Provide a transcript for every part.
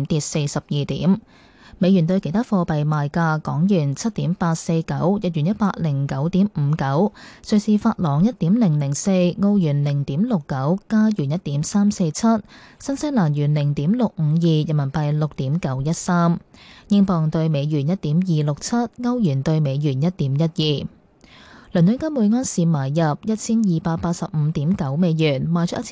點，跌42點。美元對其他貨幣賣價：港元7.849，日元109.59，瑞士法郎1.004，澳元0.69，加元1.347，新西蘭元0.652，人民幣6.913，英鎊對美元1.267，歐元對美元1.12。倫敦金每安士買入1285.9美元，賣出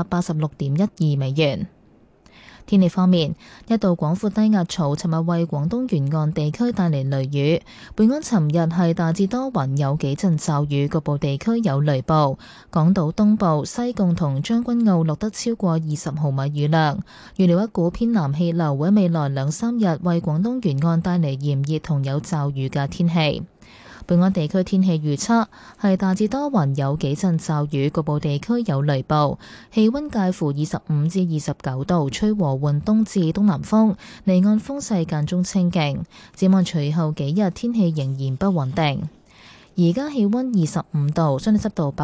1286.12美元。天氣方面，一道廣闊低壓槽尋日為廣東沿岸地區帶嚟雷雨。本港尋日係大致多雲，有幾陣驟雨，局部地區有雷暴。港島東部、西貢同將軍澳錄得超過20毫米雨量。預料一股偏南氣流會喺未來2-3日為廣東沿岸帶嚟炎熱同有驟雨嘅天氣。本港地區天氣預測係大致多雲，有幾陣驟雨，局部地區有雷暴，氣溫介乎25至29度，吹和緩東至東南風，離岸風勢間中清勁。展望隨後幾日天氣仍然不穩定。而家氣溫25度，相對濕度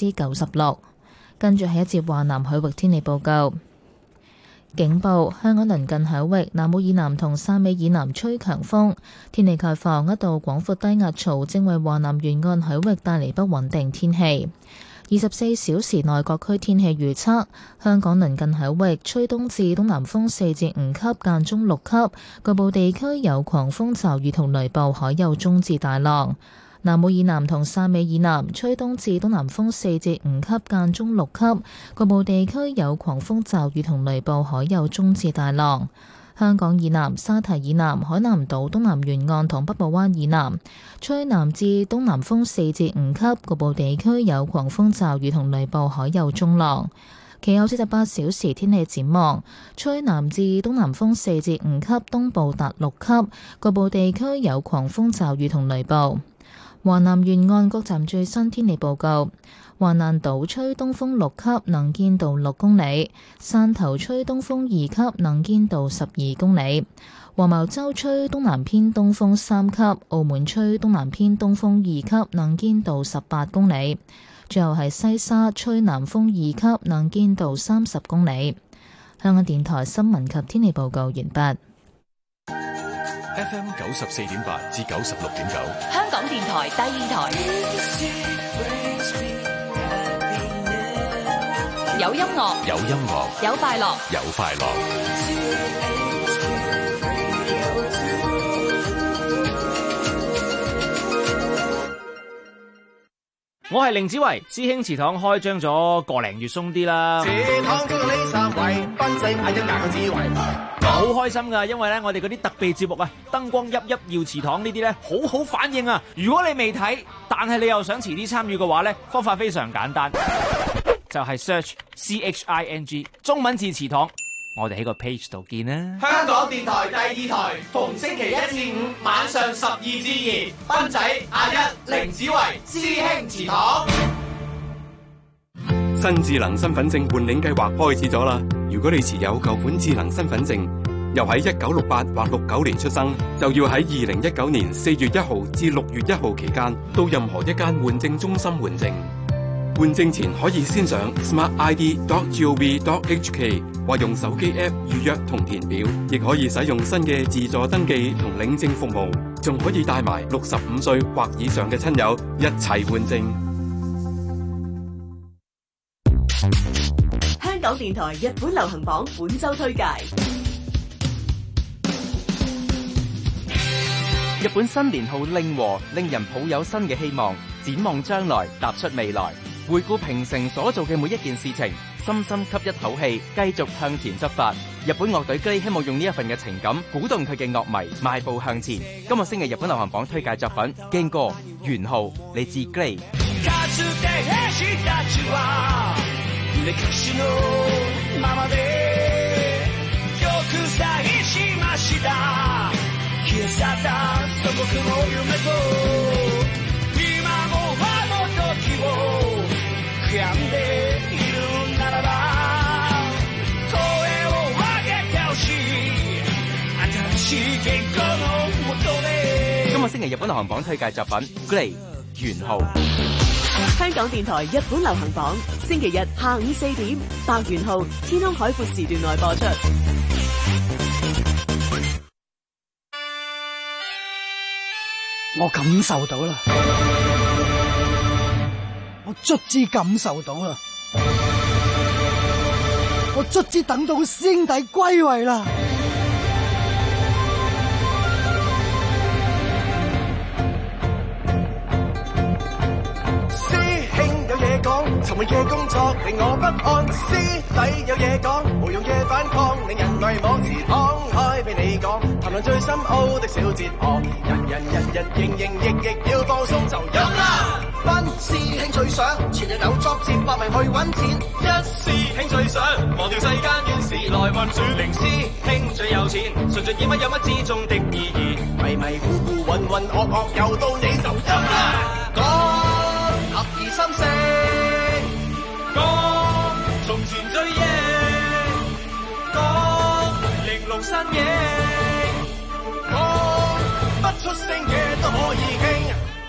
96%。跟住係一節華南海域天氣報告。警報：香港鄰近海域南澳以南同汕尾以南吹強風，天氣概況一道廣闊低壓槽正為華南沿岸海域帶嚟不穩定天氣。24小時內各區天氣預測：香港鄰近海域吹東至東南風4至5級，間中6級，局部地區有狂風驟雨同雷暴，海有中至大浪。南澳以南同汕尾以南吹東至東南風4至5級，間中6級，局部地區有狂風驟雨同雷暴，海有中至大浪。香港以南、沙堤以南、海南島東南沿岸同北部灣以南吹南至東南風4至5級，局部地區有狂風驟雨同雷暴，海有中浪。其後48小時天氣展望：吹南至東南風4至5級，東部達6級，局部地區有狂風驟雨同雷暴。華南沿岸各站最新天氣報告：華南島吹東風6級，能見度6公里；汕頭吹東風2級，能見度12公里；黃茅洲吹東南偏東風3級；澳門吹東南偏東風2級，能見度18公里；最後係西沙吹南風2級，能見度30公里。香港電台新聞及天氣報告完畢。 FM 94.8至96.9， 香港電台第二台，有音樂， 有音樂， 有快樂， 有快樂。 我係凌子維，師兄祠堂開張咗個零月鬆啲啦。祠堂中呢3位，賓仔買一硬之維。好開心噶，因為咧我哋嗰啲特備節目啊，燈光熠熠耀祠堂呢啲咧好好反應啊！如果你未睇，但係你又想遲啲參與嘅話咧，方法非常簡單，就係 search CHING 中文字祠堂，我哋喺個 page 度見啦。 香港電台第二台，逢星期1至5晚上12至2，賓仔阿一、凌子維師兄祠堂。 新智能身份證換領計劃開始咗啦！如果你持有舊款智能身份證，又喺1968或69年出生，就要喺2019年4月1號至6月1號期間到任何一間換證中心換證。換證前可以先上 smartid.gov.hk 或用手機 App 預約同填表，亦可以使用新嘅自助登記同領證服務，仲可以帶埋65歲或以上嘅親友一齊換證。 香港電台日本流行榜本周推介。 日本新年號令和，令人抱有新嘅希望，展望將來，踏出未來。回顧平成所做嘅每一件事情，深深吸一口氣，繼續向前出發。日本樂隊 GLAY 希望用呢一份嘅情感，鼓動佢嘅樂迷邁步向前。今日星期日本流行榜推介作品《驚歌》元號，嚟自 GLAY。今日星期日本流行榜推介作品 GLAY 元號。 香港電台日本流行榜星期日下午4點，白元號天空海闊時段內播出。 我感受到啦，我卒之感受到啦，我卒之等到師兄弟歸位啦。 沉悶嘅工作令我不安，師弟有嘢講，無用嘅反抗令人迷惘，自敞開俾你講，談論最深奧的小哲學，人營役要放鬆就飲啦。班師兄最想全日有作接搏命去揾錢，一師兄最想忘掉世間怨事來運轉，零師兄最有錢，純粹以乜有乜之中的意義，迷糊渾噩又到你就飲啦。講合二心聲。講從前追憶，講玲瓏身影，講不出聲嘅都可以傾。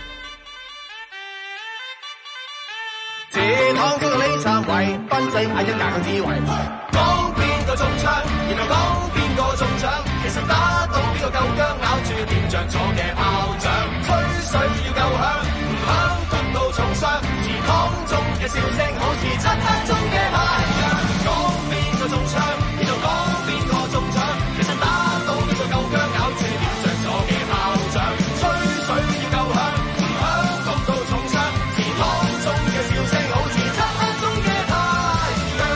這趟中你站位，賓仔嗌一硬嘅智慧，講邊個中槍，然後講邊個中獎，其實打到邊個夠薑，咬住點着咗嘅炮仗，吹水要夠響，唔響谷到重傷。湯中嘅笑聲好似漆黑中嘅太陽，講邊個中槍，然後講邊個中獎，其實打到邊個夠薑，咬住點着咗嘅炮仗，吹水要夠響，唔響谷到重傷，是湯中嘅笑聲好似漆黑中嘅太陽。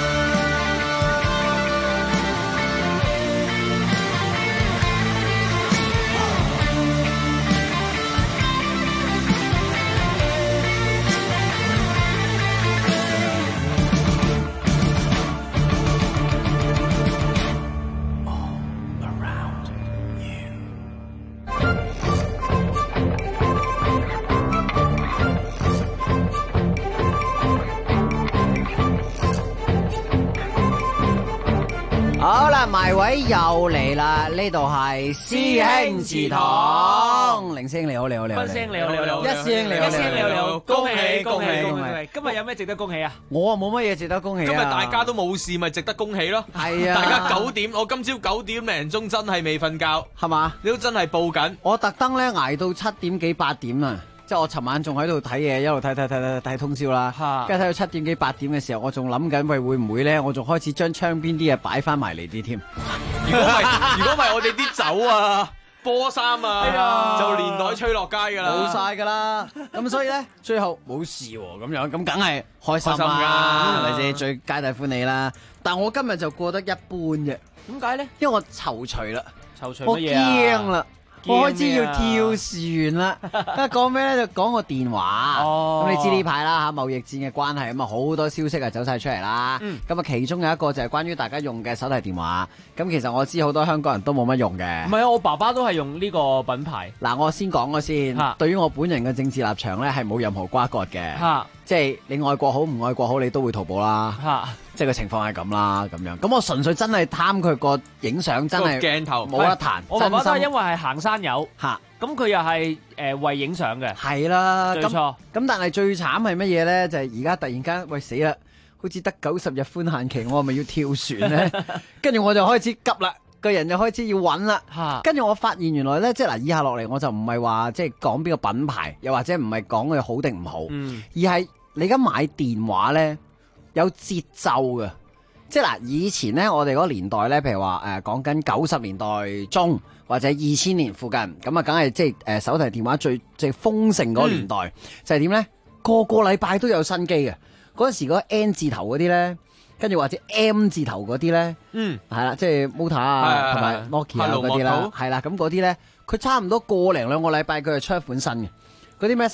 好啦，埋位又嚟啦！呢度係師兄祠堂，凌聲你好，你好，你好， 分聲你好，你好， 一師兄你好， 一師兄你好，恭喜恭喜恭喜！ 今今日有咩值得恭喜啊？ 我啊冇乜嘢值得恭喜啊！ 今日大家都冇事，咪值得恭喜咯。 係啊， 大家9點，我今朝9點零鐘真係未瞓覺， 係嘛？ 你都真係報緊。 我特登咧捱到7點幾8點啊！即係我尋晚仲喺度睇嘢，一路睇通宵啦。跟住睇到7點幾8點嘅時候，我仲諗緊喂會唔會咧？我仲開始將窗邊啲嘢擺翻埋嚟啲添。 如果唔係我哋啲酒啊、波衫啊，就連袋吹落街㗎啦， 冇晒㗎啦。咁所以咧，最後冇事喎，咁樣咁梗係開心㗎， 係咪先？最皆大歡喜啦。但我今日就過得一般啫。 點解咧？ 因為我躊躇啦， 躊躇我乜嘢啊？ 驚啦。我開始要跳船啦！一講咩咧就講個電話。咁你知呢排啦嚇貿易戰嘅關係，咁啊好多消息啊走晒出嚟啦。咁啊其中有一個就係關於大家用嘅手提電話。咁其實我知好多香港人都冇乜用嘅。 唔係啊，我爸爸都係用呢個品牌。 嗱，我先講咗先。對於我本人嘅政治立場咧，係冇任何瓜葛嘅。即係你愛國好唔愛國好，你都會淘寶啦。即係個情況係咁啦，咁樣。咁我純粹真係貪佢個影相，真係鏡頭冇得彈。 我爸爸都係因為係行山友。咁佢又係為影相嘅。 係啦， 冇錯。 咁但係最慘係乜嘢咧？就係而家突然間，喂死啦！好似得90日寬限期，我係咪要跳船咧？跟住我就開始急啦，個人就開始要揾啦。跟住我發現原來咧，即係嗱，以下落嚟我就唔係話即係講邊個品牌，又或者唔係講佢好定唔好，而係你而家買電話咧有節奏嘅。即係嗱，以前咧我哋嗰個年代咧，譬如話講緊90年代中或者2000年附近，咁啊梗係即係手提電話最豐盛嗰個年代，就係點咧？個個禮拜都有新機嘅。嗰陣時嗰 N 字頭嗰啲咧，跟住或者 M 字頭嗰啲咧，係啦，即係 Motor 啊同埋 Nokia 嗰啲啦，係啦，咁嗰啲咧，佢差唔多個零兩個禮拜佢就出一款新嘅。嗰啲咩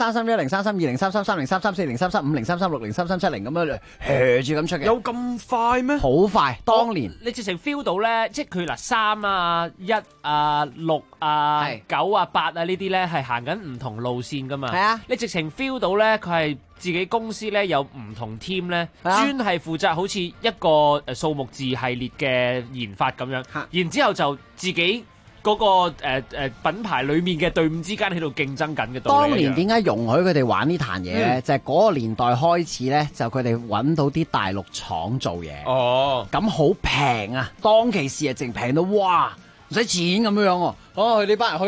331、033、20、33、30、33、40、033、50、336、0、3370咁樣住咁出嘅， 有咁快咩？ 好快，當年你直情 feel 到咧，即係佢嗱3啊、1啊、6啊、9啊、8啊呢啲咧係行緊唔同路線噶嘛。係啊，你直情 feel 到咧，佢係自己公司咧有唔同 team 咧，專係負責好似一個數目字系列嘅研發咁樣，然之後就自己。嗰個品牌裏面嘅隊伍之間喺度競爭緊嘅道理。當年點解容許佢哋玩呢壇嘢咧？就係嗰個年代開始咧，就佢哋揾到啲大陸廠做嘢。咁好平啊！當其時啊，淨平到哇，唔使錢咁樣喎。去呢班人去啦，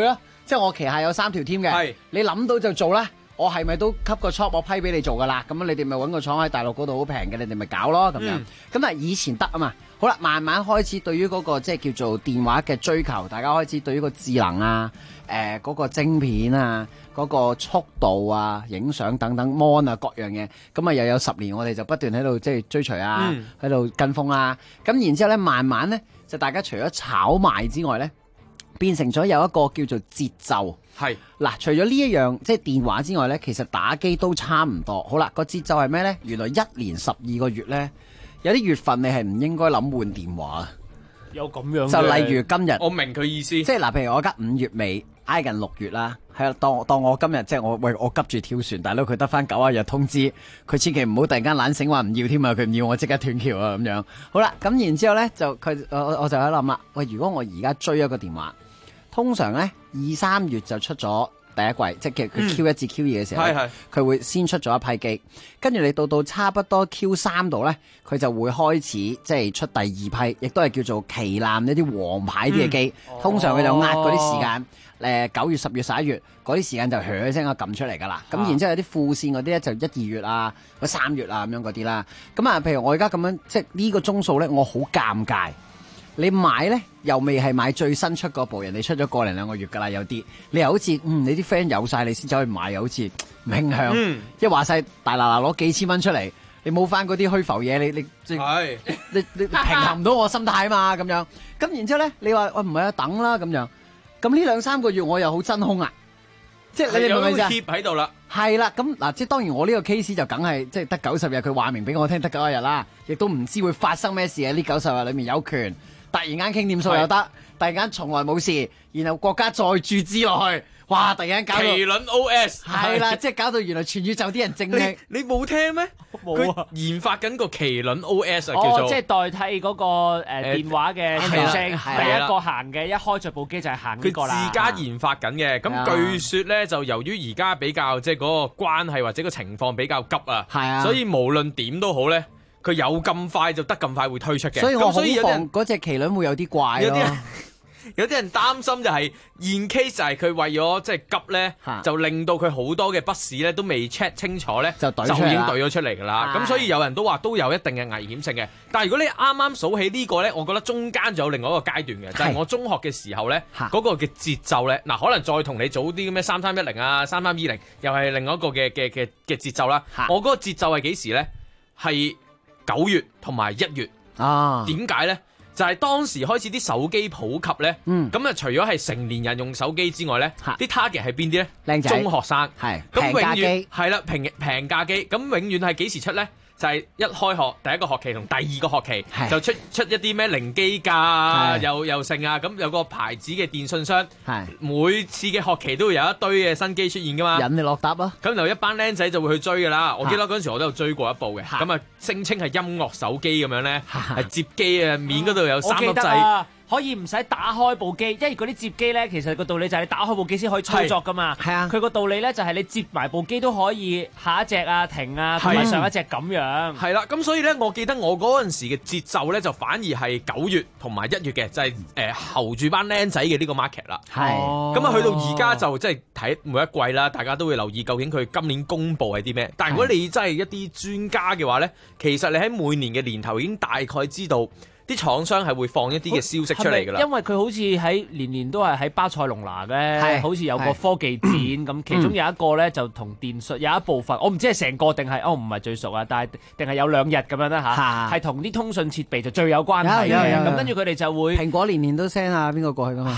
即係我旗下有3條 team 嘅， 係你諗到就做啦。我係咪都給個 job 我批俾你做噶啦？咁你哋咪揾個廠喺大陸嗰度好平嘅，你哋咪搞咯咁樣。咁但係以前得啊嘛。好啦，慢慢開始對於嗰個即係叫做電話嘅追求，大家開始對於個智能啊、嗰個晶片啊、嗰個速度啊、影相等等 mon 啊各樣嘢，咁啊又有10年，我哋就不斷喺度即係追隨啊，喺度跟風啊。咁然之後咧，慢慢咧就大家除咗炒賣之外咧，變成咗有一個叫做節奏。 係嗱，除咗呢一樣即係電話之外咧，其實打機都差唔多。好啦，個節奏係咩咧？原來1年12個月咧，有啲月份你係唔應該諗換電話。 有咁樣嘅， 就例如今日， 我明佢意思， 即係嗱，譬如我而家5月尾挨近6月啦，係啦，當我今日即係我急住跳船，大佬佢得翻90日通知，佢千祈唔好突然間懶醒話唔要添啊，佢唔要我即刻斷橋啊咁樣。好啦，咁然之後咧就我就喺度諗啦，喂，如果我而家追一個電話，通常咧2、3月就出咗第一季，即係佢 Q1 至 Q2 嘅時候呢，佢會先出咗一批機，跟住你到差不多 Q3 度呢，佢就會開始即係出第二批，亦都係叫做旗艦一啲王牌啲嘅機。通常佢就呃嗰啲時間，9月、10月、11月嗰啲時間就響一聲啊撳出嚟㗎啦。咁然之後有啲副線嗰啲咧就1、2月啊、3月啊咁樣嗰啲啦。咁啊，譬如我而家咁樣，即係呢個鐘數呢，我好尷尬。你買呢，又未係買最新出嗰部，人哋出咗個零2個月㗎啦，有啲你又好似你啲 friend 有晒你先走去買，又好似唔傾向，即係話晒大嗱攞幾千蚊出嚟，你冇翻嗰啲虛浮嘢，你平衡唔到我心態嘛咁樣。咁然之後呢，你話唔係啊，等啦咁樣。咁呢2、3個月我又好真空啊，即係你明唔明啫？ 貼喺度啦， 係啦。咁嗱，即係當然我呢個 case 就梗係即係得90日，佢話明俾我聽得90日啦，亦都唔知會發生咩事嘅。呢90日裏面有權。突然間傾掂數又得，突然間從來冇事，然後國家再注資落去，哇！突然間搞到麒麟 OS 係啦，即係搞到原來全宇宙啲人正興。 你冇聽咩？ 冇啊！ 佢研發緊個麒麟 OS 啊，叫做即係代替嗰個電話嘅提升，第一個行嘅，一開著部機就係行呢個啦。 佢自家研發緊嘅，咁據說咧就由於而家比較即係嗰個關係或者個情況比較急啊，所以無論點都好咧。佢有咁快就得咁快會推出嘅， 所以我好防嗰隻麒麟會有啲怪咯。 有啲人擔心就係現 case 就係佢為咗即係急咧，就令到佢好多嘅筆試咧都未 check 清楚咧，就已經懟咗出嚟㗎啦。咁所以有人都話都有一定嘅危險性嘅。但係如果你啱啱數起呢個咧，我覺得中間仲有另外一個階段嘅，就係我中學嘅時候咧，嗰個嘅節奏咧，嗱可能再同你早啲咁咩3310啊、3320，又係另外一個嘅節奏啦。我嗰個節奏係幾時咧？係9月同埋1月啊？點解咧？就係當時開始啲手機普及咧，咁啊除咗係成年人用手機之外咧，啲 target 係邊啲咧？靚仔、中學生，係咁永遠係啦，平價機，咁永遠係幾時出咧？就係一開學第一個學期同第二個學期就出一啲咩零機價啊，又剩啊，咁有個牌子嘅電信商，每次嘅學期都會有一堆嘅新機出現噶嘛， 引你落搭咯。 咁就一班僆仔就會去追噶啦。我記得嗰陣時我都有追過一部嘅，咁啊聲稱係音樂手機咁樣咧，係接機啊，面嗰度有3粒掣。 可以唔使打開部機，因為嗰啲接機咧，其實個道理就係你打開部機先可以操作噶嘛。係啊，佢個道理咧就係你接埋部機都可以下一隻啊停啊，同埋上一隻咁樣。係啦，咁所以咧，我記得我嗰陣時嘅節奏咧，就反而係9月同埋1月嘅，就係候住班僆仔嘅呢個 market 啦。係。咁啊，去到而家就即係睇每一季啦，大家都會留意究竟佢今年公佈係啲咩。但係如果你真係一啲專家嘅話咧，其實你喺每年嘅年頭已經大概知道。啲廠商係會放一啲嘅消息出嚟㗎啦， 因為佢好似喺年都係喺巴塞隆拿嘅，好似有個科技展咁，其中有一個咧就同電訊有一部分，我唔知係成個定係唔係最熟啊，但係定係有2日咁樣啦嚇，係同啲通訊設備就最有關係嘅。咁跟住佢哋就會蘋果年都 send 啊邊個過去㗎嘛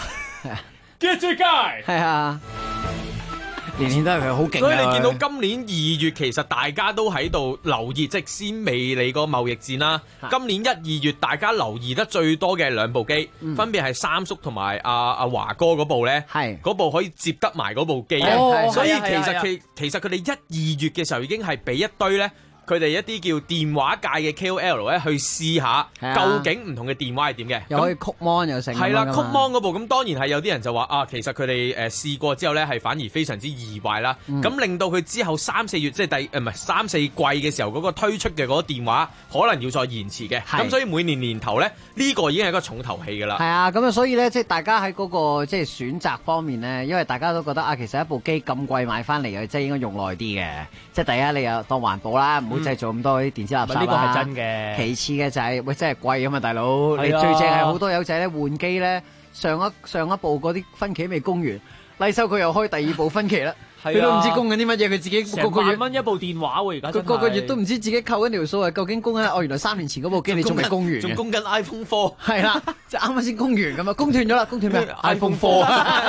，Get the guy 係啊。年都係佢好勁， 所以你見到今年2月其實大家都喺度留意，即係先未嚟個貿易戰啦。今年1、2月大家留意得最多嘅2部機，分別係三叔同埋阿華哥嗰部咧，嗰部可以接得埋嗰部機。所以其實佢哋1、2月嘅時候已經係俾一堆咧佢哋一啲叫電話界嘅 KOL 咧，去試下究竟唔同嘅電話係點嘅， 又可以曲 mon 又成。係啦，曲 mon 嗰部咁當然係有啲人就話啊，其實佢哋試過之後咧係反而非常之意外啦。咁令到佢之後3-4月即係3-4季嘅時候嗰個推出嘅嗰個電話可能要再延遲嘅。咁所以每年年頭咧呢個已經係一個重頭戲㗎啦。 係啊，咁啊所以咧即係大家喺嗰個即係選擇方面咧，因為大家都覺得啊，其實一部機咁貴買翻嚟嘅，即係應該用耐啲嘅。即係第一你又當環保啦，唔好製造咁多啲電子垃圾啦。 呢個係真嘅。 其次嘅就係喂，真係貴啊嘛，大佬。你最正係好多友仔咧換機咧，上一部嗰啲分期未供完，麗秀佢又開第二部分期啦。佢都唔知供緊啲乜嘢，佢自己成萬蚊一部電話喎，而家佢個個月都唔知自己扣緊條數啊！究竟供緊原來3年前嗰部機你仲未供完， 仲供緊 iPhone 4。 係啦，即係啱啱先供完咁啊，供斷咗啦，供斷咩 ？iPhone 4。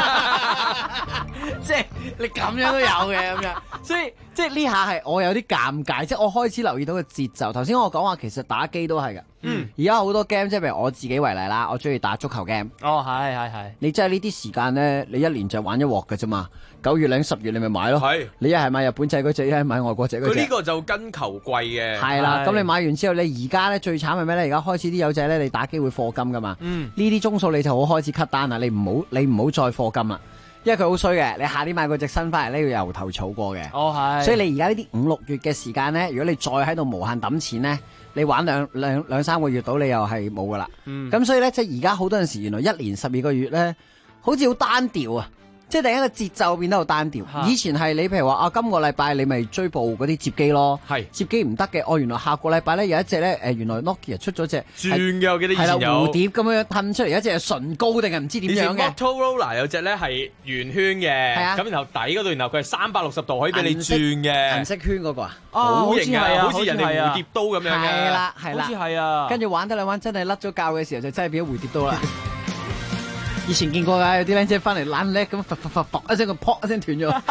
即係你咁樣都有嘅咁樣，所以即係呢下係我有啲尷尬，即係我開始留意到個節奏。頭先我講話其實打機都係㗎。而家好多 game， 即係譬如我自己為例啦，我中意打足球 game。 哦，係。 你真係呢啲時間咧，你一年就玩一鑊㗎啫嘛。9月10月你咪買咯。係。你一係買日本仔嗰隻，一係買外國隻嗰隻。 佢呢個就跟球季嘅。 係啦，咁你買完之後，你而家咧最慘係咩咧？而家開始啲友仔咧，你打機會課金㗎嘛。呢啲鐘數你就好開始 cut 單啦，你唔好再課金啦。因為佢好衰嘅，你夏天買嗰隻新翻嚟咧，要由頭儲過嘅。哦，係。所以你而家呢啲5-6月嘅時間咧，如果你再喺度無限抌錢咧，你玩兩3個月到，你又係冇噶啦。咁所以咧，即係而家好多陣時，原來1年12個月咧，好似好單調啊！即係突然間個節奏變得好單調。以前係你譬如話啊，今個禮拜你咪追部嗰啲摺機咯。係摺機唔得嘅，哦原來下個禮拜咧有一隻咧原來 Nokia 出咗隻轉嘅，我記得以前有蝴蝶咁樣褪出嚟，一隻係唇膏定係唔知點樣嘅。 Motorola 有隻咧係圓圈嘅，咁然後底嗰度，然後佢係360度可以俾你轉嘅。 銀色圈嗰個啊， 好型啊，好似人哋蝴蝶刀咁樣嘅。 係啦，好似係啊。 跟住玩得兩玩，真係甩咗臼嘅時候就真係變咗蝴蝶刀啦。以前見過㗎，有啲靚姐翻嚟懶叻咁，一聲個撲一聲斷咗。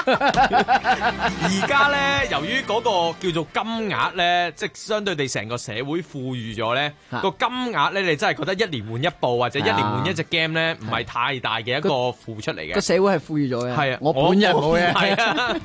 而家咧，由於嗰個叫做金額咧，即係相對地成個社會富裕咗咧，個金額咧，你真係覺得一年換一部或者一年換一隻 game 咧，唔係太大嘅一個付出嚟嘅。 個社會係富裕咗嘅。係啊，我本人冇嘅。係啊。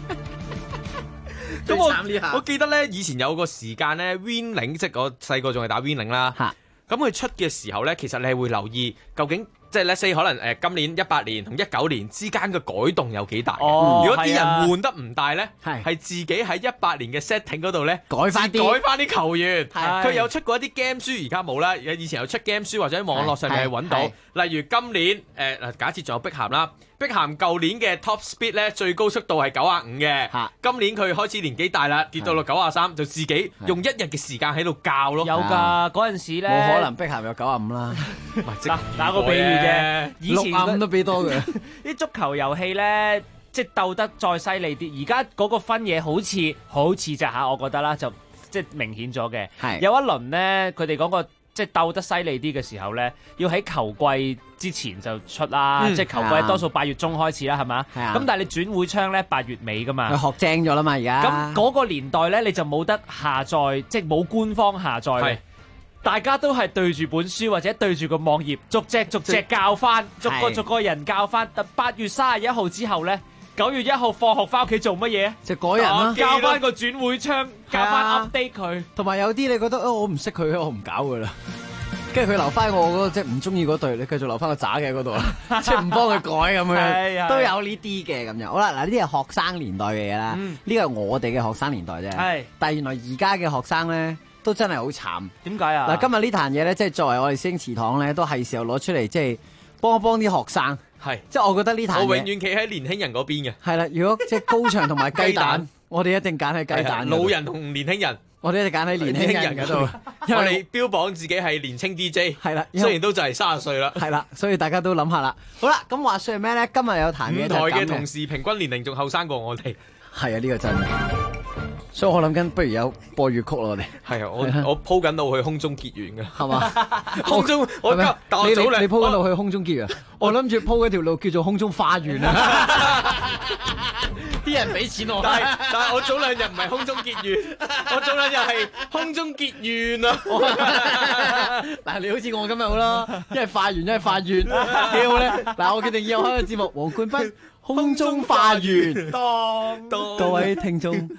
咁我記得咧，以前有個時間咧 ，Winning 即係我細個仲係打 Winning 啦。咁佢出嘅時候咧，其實你係會留意究竟。即係 let's say 可能今年18年同19年之間嘅改動有幾大嘅？如果啲人換得唔大咧，係自己喺18年嘅 setting 嗰度咧改翻啲球員。佢有出過一啲 game 書，而家冇啦。以前有出 game 書或者喺網絡上面係揾到。例如今年假設仲有碧咸啦，碧咸舊年嘅 top speed 咧最高速度係95嘅。今年佢開始年紀大啦，跌到落93，就自己用1日嘅時間喺度教咯。 有㗎，嗰陣時咧冇可能碧咸有95啦。 打個比喻。以前 65都俾多嘅啲足球遊戲咧，即係鬥得再犀利啲。而家嗰個分野好似就嚇，我覺得啦，就即係明顯咗嘅。有一輪咧，佢哋講個即係鬥得犀利啲嘅時候咧，要喺球季之前就出啦，即係球季多數8月中開始啦，係嘛？咁但係你轉會窗咧8月尾噶嘛？ 佢學精咗啦嘛，而家。 咁嗰個年代咧，你就冇得下載，即係冇官方下載。大家都係對住本書或者對住個網頁，逐隻教翻，逐個人教翻。8月31號之後咧，9月1號放學翻屋企做乜嘢？ 就改人啦， 教翻個轉會窗，教翻 update 佢。 同埋有啲你覺得我唔識佢，我唔搞噶啦。跟住佢留翻我嗰個即係唔中意嗰隊，你繼續留翻個渣嘅嗰度啦，即係唔幫佢改咁樣，都有呢啲嘅咁樣。好啦，嗱呢啲係學生年代嘅嘢啦，呢個係我哋嘅學生年代啫。但係原來而家嘅學生咧。都真係好慘， 點解啊？ 嗱，今日呢壇嘢咧，即係作為我哋師兄祠堂咧，都係時候攞出嚟，即係幫一幫啲學生。係，即係我覺得呢壇嘢， 我永遠企喺年輕人嗰邊嘅。係啦，如果即係高牆同埋雞蛋，我哋一定揀喺雞蛋。 老人同年輕人， 我哋一定揀喺年輕人嗰度。 因為你標榜自己係年青 DJ， 係啦，雖然都就係30歲啦。 係啦，所以大家都諗下啦。好啦，咁話說係咩咧？今日有壇嘢， 五台嘅同事平均年齡仲後生過我哋。 係啊，呢個真嘅。所以我諗緊，不如有播粵曲咯，我哋係啊，我鋪緊路去空中結緣噶， 係嘛？ 空中我你鋪緊路去空中結緣，我諗住鋪一條路叫做空中花園啊！啲人俾錢我， 但係我早2日唔係空中結緣，我早2日係空中結緣啊！ 嗱，你好似我咁咪好咯，一係花園，一係花園，幾好咧！嗱，我決定要開個節目，黃冠斌空中花園，各位聽眾。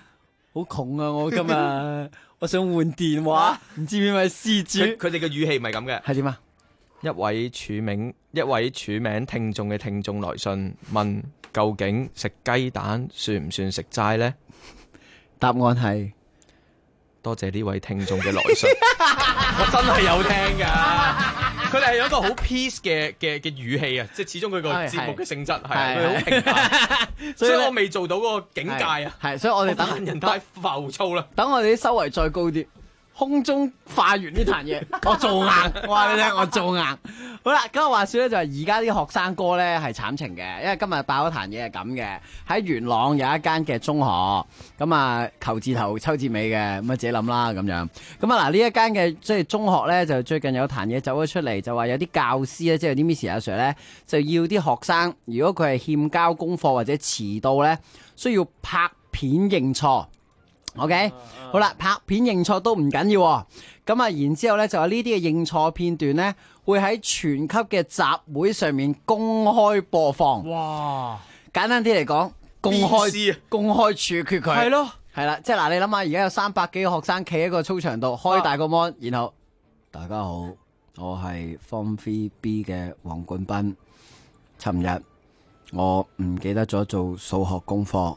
好窮啊！我今日我想換電話，唔知邊位施主。 佢哋嘅語氣唔係咁嘅， 係點啊？ 一位署名聽眾嘅聽眾來信問，究竟食雞蛋算唔算食齋呢？ 答案係多謝呢位聽眾嘅來信，我真係有聽噶。佢哋係有一個好 peace 嘅語氣啊，即係始終佢個節目嘅性質係佢好平淡，所以我未做到嗰個境界啊。 係，所以我哋等人太浮躁啦。 等我哋啲修為再高啲，空中化完呢壇嘢，我做硬。我話你聽，我做硬。好啦，咁話說咧，就係而家啲學生哥咧係慘情嘅，因為今日爆咗壇嘢係咁嘅。喺元朗有一間嘅中學，咁啊球字頭抽字尾嘅，咁啊自己諗啦咁樣。咁啊嗱，呢一間嘅即係中學咧，就最近有壇嘢走咗出嚟，就話有啲教師咧，即係有啲 Miss 阿 Sir 咧，就要啲學生，如果佢係欠交功課或者遲到咧，需要拍片認錯。OK，好啦，拍片認錯都唔緊要喎。咁啊，然之後咧就話呢啲嘅認錯片段咧，會喺全級嘅集會上面公開播放。 哇！ 簡單啲嚟講，公開處決佢。係咯，係啦，即係嗱，你諗下，而家有300幾個學生企喺個操場度，開大個 mon，然後大家好，我係 Form 3B 嘅黃冠斌。尋日我唔記得咗做數學功課。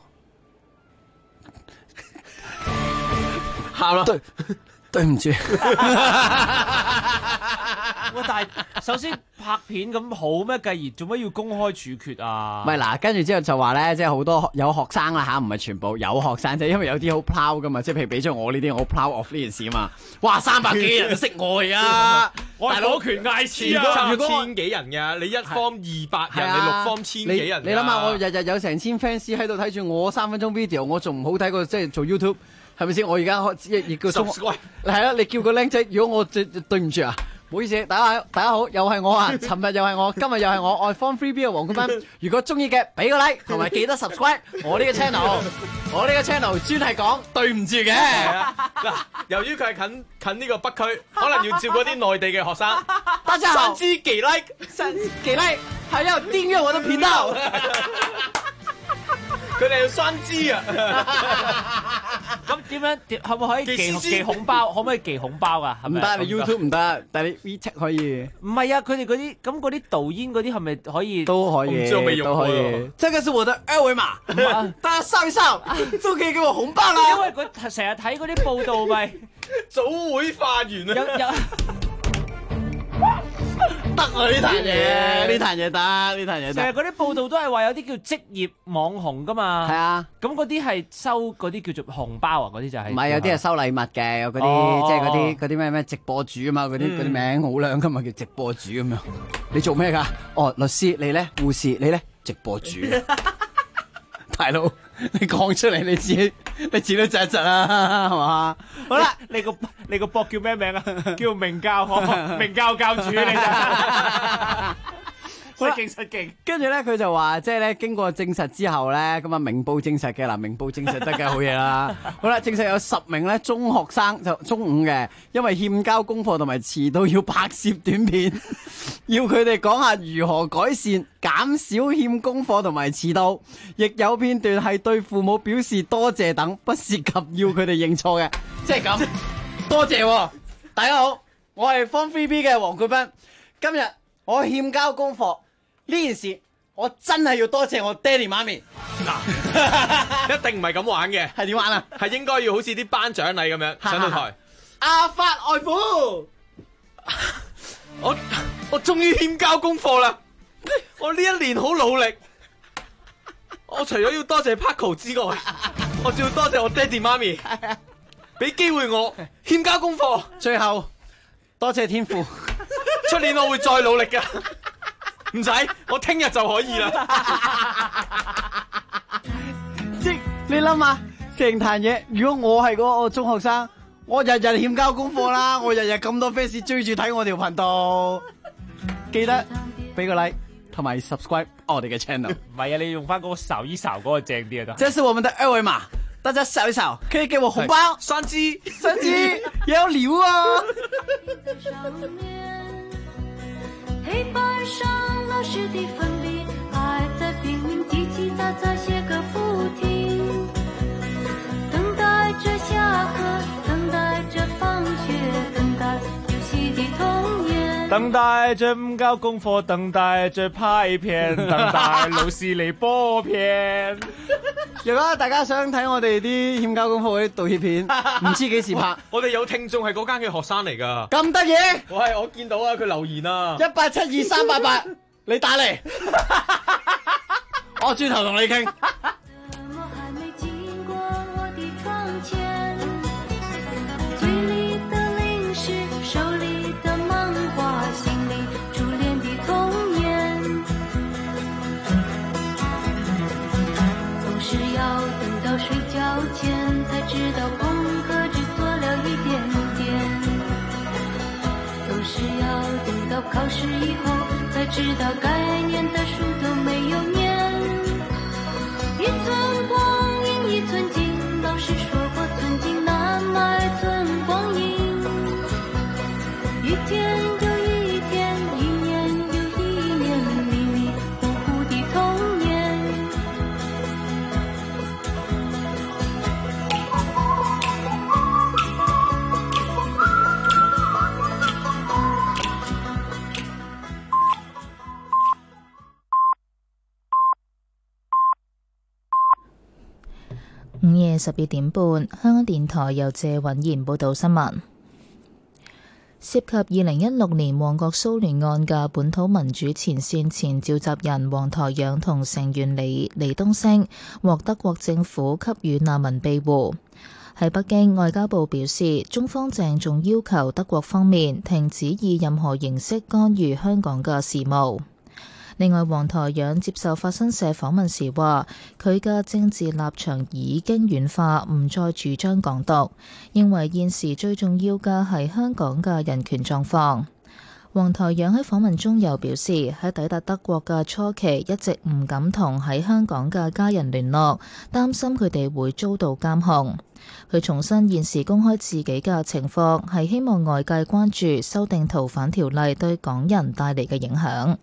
喊啦！ 對唔住。 喂，但係首先拍片咁好咩？繼而做乜要公開處決啊？ 唔係嗱，跟住之後就話咧，即係好多有學生啦嚇，唔係全部有學生啫，因為有啲好 proud 噶嘛，即係譬如俾咗我呢啲，我好 proud of 呢件事啊嘛。哇，300幾人都識我而家， 我係攞拳嗌刺啊！ 如果千幾人嘅，你一方200人，你6方千幾人。 你諗下，我日日有成1000 fans 喺度睇住我3分鐘 video， 我仲唔好睇過即係做 YouTube。係咪先？我而家亦叫中係啦，你叫個僆仔，如果我對唔住啊，唔好意思，大家好，又係我啊，尋日又係我，今日又係我，Form 3B 嘅黃冠斌。如果中意嘅，俾個 like 同埋記得 subscribe 我呢個 channel， 我呢個 channel 專係講對唔住嘅。 嗱，由於佢係近呢個北區，可能要照顧啲內地嘅學生。 大家好， 3支幾 like， 還要訂閱我的頻道。 佢哋要3支啊！ 咁點樣？可唔可以寄紅包？可唔可以寄紅包啊？ 唔得，你 YouTube 唔得，但係你 WeChat 可以。 唔係啊，佢哋嗰啲導演嗰啲係咪可以？ 都可以， 我唔知我未用過。 這個是我的二維碼，大家掃一掃就可以給我紅包啦。 因為佢成日睇嗰啲報道咪早會化完啊！ 得啊！呢壇嘢得。 成日嗰啲報道都係話有啲叫職業網紅噶嘛。係啊。咁嗰啲係收嗰啲叫做紅包啊，嗰啲就係。唔係，有啲係收禮物嘅，有嗰啲即係嗰啲咩直播主啊嘛，嗰啲名好靚噶嘛，叫直播主咁樣。你做咩噶？哦，律師你咧，護士你咧，直播主。大佬，你講出嚟你自己都窒一窒啦，係嘛？ 好啦，你個博叫咩名啊？叫明教教主你就。實勁。 跟住咧，佢就話，即係咧，經過證實之後咧，咁啊，明報證實嘅嗱，明報證實得嘅好嘢啦。好啦，證實有10名咧中學生就中5嘅，因為欠交功課同埋遲到要拍攝短片，要佢哋講下如何改善，減少欠功課同埋遲到。亦有片段係對父母表示多謝等，不涉及要佢哋認錯嘅，即係咁。多謝喎，大家好，我係 Form 3B 嘅黃冠斌，今日我欠交功課。呢件事我真係要多謝我爹哋媽咪。 嗱，一定唔係咁玩嘅。 係點玩啊？ 係應該要好似啲頒獎禮咁樣上到台。 阿發外父， 我終於欠交功課啦！我呢一年好努力。我除咗要多謝 Paco 之外，我仲要多謝我爹哋媽咪，俾機會我欠交功課。 最後多謝天父， 出年我會再努力㗎。唔使，我聽日就可以啦。 即你諗下，成壇嘢，如果我係嗰個中學生，我日日欠交功課啦，我日日咁多 fans 追住睇我條頻道，記得俾個 like 同埋 subscribe 我哋嘅 channel。 唔係啊，你用翻嗰個掃一掃嗰個正啲啊得。 這是我們的二維碼，大家掃一掃，可以給我紅包 3支， 也有禮物啊。 黑板上老師的粉筆還在拼命嘰嘰喳喳寫個不停，等待等待着唔交功課，等待着拍片，等待老師嚟播片。 如果大家想睇我哋啲欠交功課嗰啲道歉片，唔知幾時拍。 我哋有聽眾係嗰間嘅學生嚟㗎。 咁得意？ 喂，我見到啊，佢留言啊 ，1872388，你打嚟，我轉頭同你傾。 睡觉前才知道功課只做了一點點，都是要等到考試以後才知道該念的書都沒有念。一寸光陰一寸金，老師說過寸金難買寸光陰。一天又一天，一年又一年，迷迷糊糊的童年。 午夜12點半，香港電台由謝允賢報道新聞。涉及2016年旺角騷亂案嘅本土民主前線前召集人黃台仰同成員李東升獲德國政府給予難民庇護。喺北京，外交部表示，中方鄭重要求德國方面停止以任何形式干預香港嘅事務。另外，黃台仰接受法新社訪問時話，佢嘅政治立場已經軟化，唔再主張港獨，認為現時最重要嘅係香港嘅人權狀況。黃台仰喺訪問中又表示，喺抵達德國嘅初期一直唔敢同喺香港嘅家人聯絡，擔心佢哋會遭到監控。佢重申現時公開自己嘅情況，係希望外界關注修訂逃犯條例對港人帶嚟嘅影響。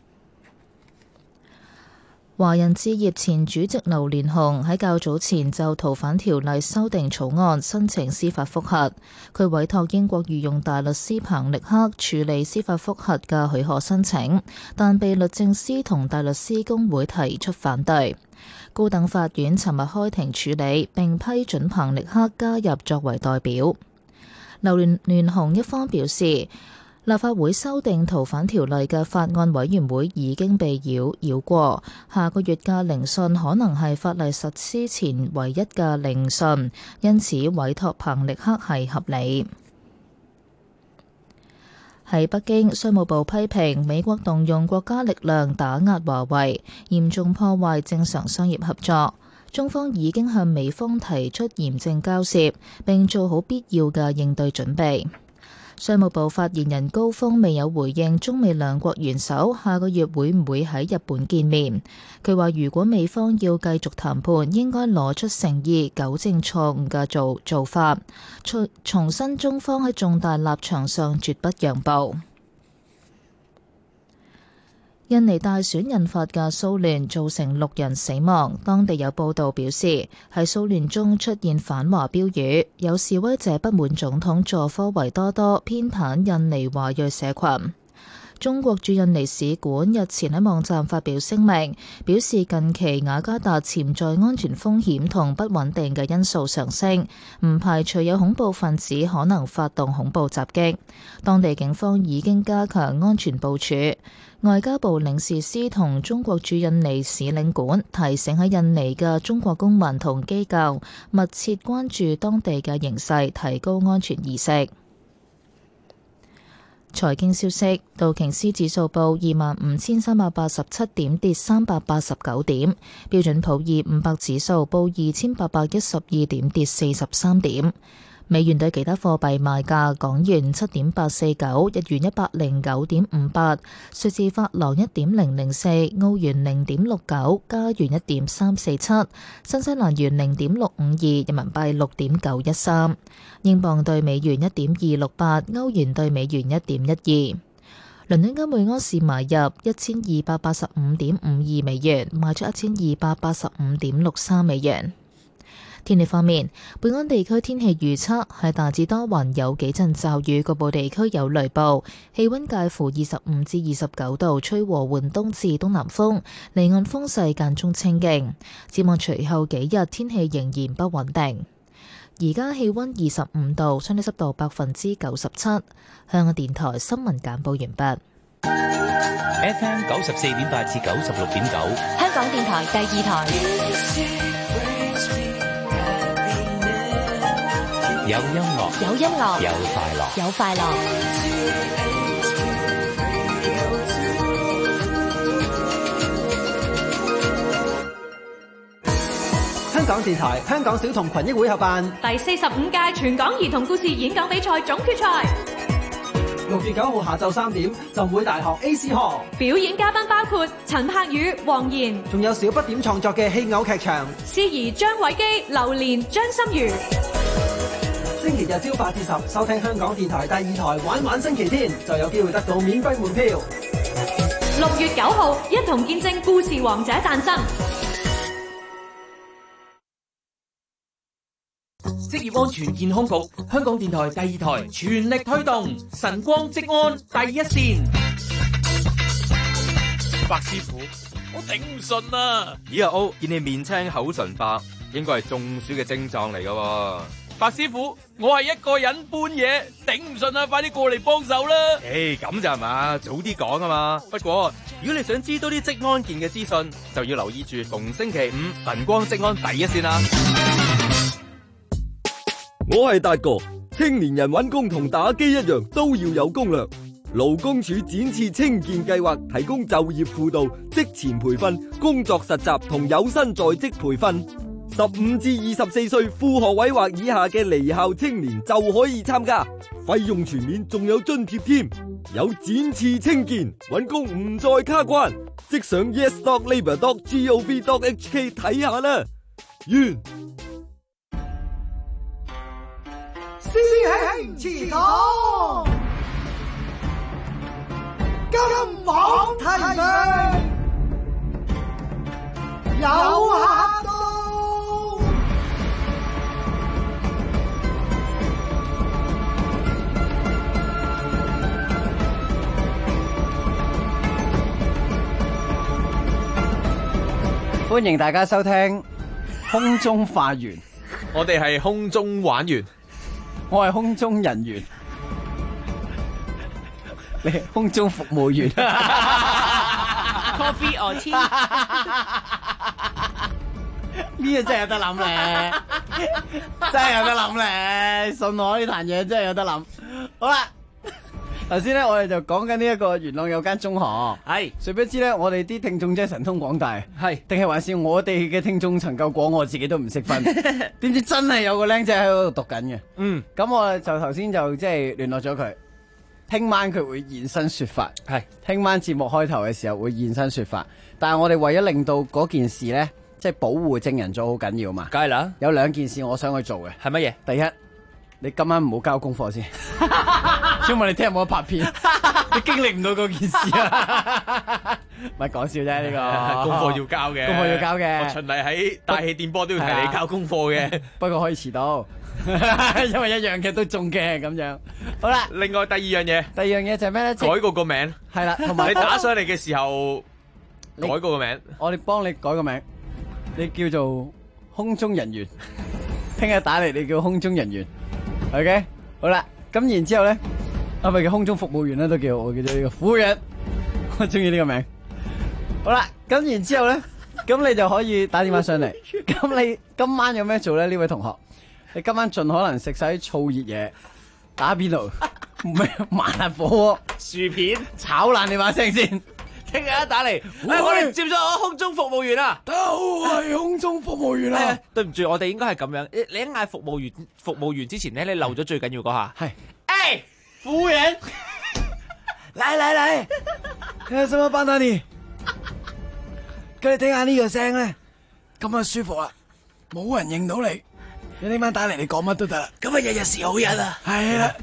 華人置業前主席劉鑾雄喺較早前就逃犯條例修訂草案申請司法覆核，佢委託英國御用大律師彭力克處理司法覆核嘅許可申請，但被律政司同大律師公會提出反對。高等法院尋日開庭處理，並批准彭力克加入作為代表。劉鑾雄一方表示，立法會修訂逃犯條例嘅法案委員會已經被繞過，下個月嘅聆訊可能係法例實施前唯一嘅聆訊，因此委託彭力克係合理。喺北京，商務部批評美國動用國家力量打壓華為，嚴重破壞正常商業合作。中方已經向美方提出嚴正交涉，並做好必要嘅應對準備。商務部發言人高峰未有回應中美兩國元首下個月會唔會喺日本見面。佢話如果美方要繼續談判，應該攞出誠意，糾正錯誤嘅做法，重申中方喺重大立場上絕不讓步。印尼大選引發嘅騷亂造成6人死亡，當地有報道表示喺騷亂中出現反華標語，有示威者不滿總統佐科維多多偏袒印尼華裔社群。中國駐印尼使館日前喺網站發表聲明，表示近期雅加達潛在安全風險同不穩定嘅因素上升，唔排除有恐怖分子可能發動恐怖襲擊。當地警方已經加強安全部署。外交部領事司同中國駐印尼使領館提醒喺印尼嘅中國公民同機構密切關注當地嘅形勢，提高安全意識。財經消息，道瓊斯指數報25,387點，跌389點；標準普爾500指數報2,812點，跌43點。美元對其他貨幣賣價：港元7.849，日元109.58，瑞士法郎1.004，澳元0.69，加元1.347，新西蘭元0.652，人民幣6.913，英鎊對美元1.268，歐元對美元1.12。倫敦金每安士買入1285.52美元，賣出1285.63美元。 天氣方面，本港地區天氣預測係大致多雲，有幾陣驟雨，局部地區有雷暴，氣溫介乎25至29度，吹和緩東至東南風，離岸風勢間中清勁。展望隨後幾日天氣仍然不穩定。而家氣溫25度，相對濕度97%。香港電台新聞簡報完畢。 FM 94.8至96.9， 香港電台第二台。 有音樂， 有音樂， 有快樂， 有快樂。 香港電台香港小童群益會合辦第45屆全港兒童故事演講比賽總決賽。 6月9號下晝3點，浸會大學 AC Hall。 表演嘉賓包括陳柏宇、黃妍， 仲有小不點創作嘅戲偶劇場， 司儀張偉基、榴蓮、張心如。 星期日朝8至10，收聽香港電台第二台玩玩星期天，就有機會得到免費門票。 6月9號，一同見證故事王者誕生。 職業安全健康局、香港電台第二台全力推動晨光職安第一線。 白師傅，我頂唔順啊！ 咦阿 O，見你面青口唇白，應該係中暑嘅症狀嚟噶。 白師傅，我係一個人搬嘢，頂唔順啊！快啲過嚟幫手啦！ 咁就係嘛，早啲講啊嘛。不過如果你想知多啲職安健嘅資訊，就要留意住逢星期五晨光職安第一線啦。 我係達哥，青年人揾工同打機一樣，都要有攻略。勞工處展翅青見計劃提供就業輔導、職前培訓、工作實習同有薪在職培訓。15至24歲副學位或以下嘅離校青年就可以參加，費用全免，仲有津貼添。有展翅青見，揾工唔再卡關，即上 yes.labour.gov.hk 睇下啦。完。 師兄祠堂，金網提名有客到。 歡迎大家收聽空中化緣， 我哋係空中玩完。 我係空中人員，你係空中服務員。 Coffee or tea？ 呢個真係有得諗咧，真係有得諗咧，信我呢壇嘢真係有得諗。好啦，頭先咧我哋就講緊呢一個元朗有間中學，係，誰不知咧我哋啲聽眾真係神通廣大，係，定係還是我哋嘅聽眾層夠廣，我自己都唔識分，點知真係有個僆仔喺嗰度讀緊嘅，咁我就頭先就即係聯絡咗佢，聽晚佢會現身說法，係，聽晚節目開頭嘅時候會現身說法，但係我哋為咗令到嗰件事咧，即係保護證人組好緊要嘛，梗係啦，有2件事我想去做嘅，係乜嘢？第一，你今晚唔好交功課先。小問你聽日冇得拍片，你經歷唔到嗰件事啊！咪講笑啫呢個， 功課要交嘅， 功課要交嘅。 我循例喺大氣電波都要提你交功課嘅， 不過可以遲到，因為一樣嘅都中嘅咁樣。好啦， 另外第二樣嘢就係咩咧？ 改過個名，係啦，同埋你打上嚟嘅時候改過個名， 我哋幫你改個名，你叫做空中人員。聽日打嚟你叫空中人員 ，OK？ 好啦，咁然之後咧。咪叫空中服務員咧，都叫我叫做呢個服務員，我中意呢個名。好啦，咁然之後咧，咁你就可以打電話上嚟。咁你今晚有咩做咧？呢位同學，你今晚盡可能食晒啲燥熱嘢，打邊爐，咩麻辣火鍋、薯片，炒爛你把聲先。 聽日一打嚟，我哋接咗我空中服務員啊， 都係空中服務員啊。 對唔住，我哋應該係咁樣。你一嗌服務員之前咧，你漏咗最緊要嗰下。係， 服務員，嚟，有什麼幫到你？佢哋聽下呢個聲咧，咁啊舒服啦，冇人認到你。你呢晚打嚟，你講乜都得啦。咁啊，日日是好日啊。係啦。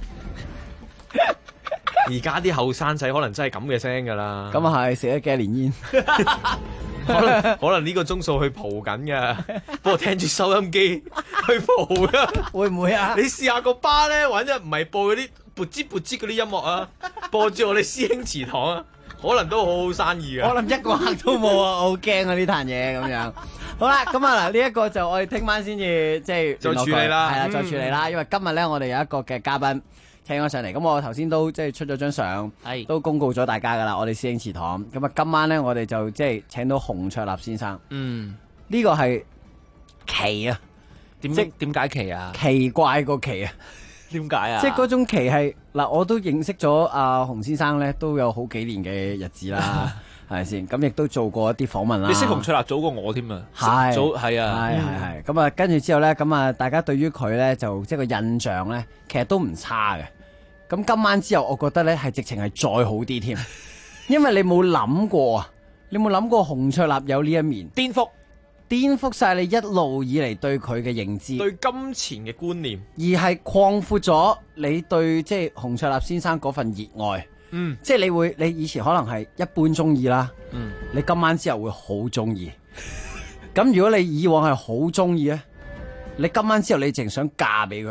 而家啲後生仔可能真係咁嘅聲噶啦。 咁啊係，食咗幾年煙。 可能呢個鐘數去蒲緊噶，不過聽住收音機去蒲噶， 會唔會啊？ 你試下個巴咧，或者唔係播嗰啲撥吱撥吱嗰啲音樂啊，播住我哋師兄祠堂啊，可能都好好生意啊！ 可能一個客都冇啊，好驚啊呢壇嘢咁樣。好啦，咁啊嗱，呢一個就我哋聽晚先至即係再處理啦， 係啦，再處理啦。因為今日咧，我哋有一個嘅嘉賓請咗上嚟，咁我頭先都即係出咗張相，都公告咗大家噶啦。我哋師兄祠堂，咁啊今晚咧，我哋就即係請到洪卓立先生。呢個係奇啊！ 點解奇啊？ 奇怪個奇啊！ 點解啊？ 即係嗰種奇係嗱，我都認識咗阿洪先生咧，都有好幾年嘅日子啦。係咪先？咁亦都做過一啲訪問啦。 你識洪卓立早過我添啊？係啊， 係。咁啊，跟住之後咧，咁啊，大家對於佢咧就即係個印象咧，其實都唔差嘅。咁今晚之後，我覺得咧係直情係再好啲添，因為你冇諗過啊，你冇諗過洪卓立有呢一面，顛覆晒你一路以嚟對佢嘅認知， 對金錢嘅觀念， 而係擴闊咗你對即係洪卓立先生嗰份熱愛。即係你以前可能係一般中意啦，你今晚之後會好中意。咁如果你以往係好中意咧，你今晚之後你淨想嫁俾佢，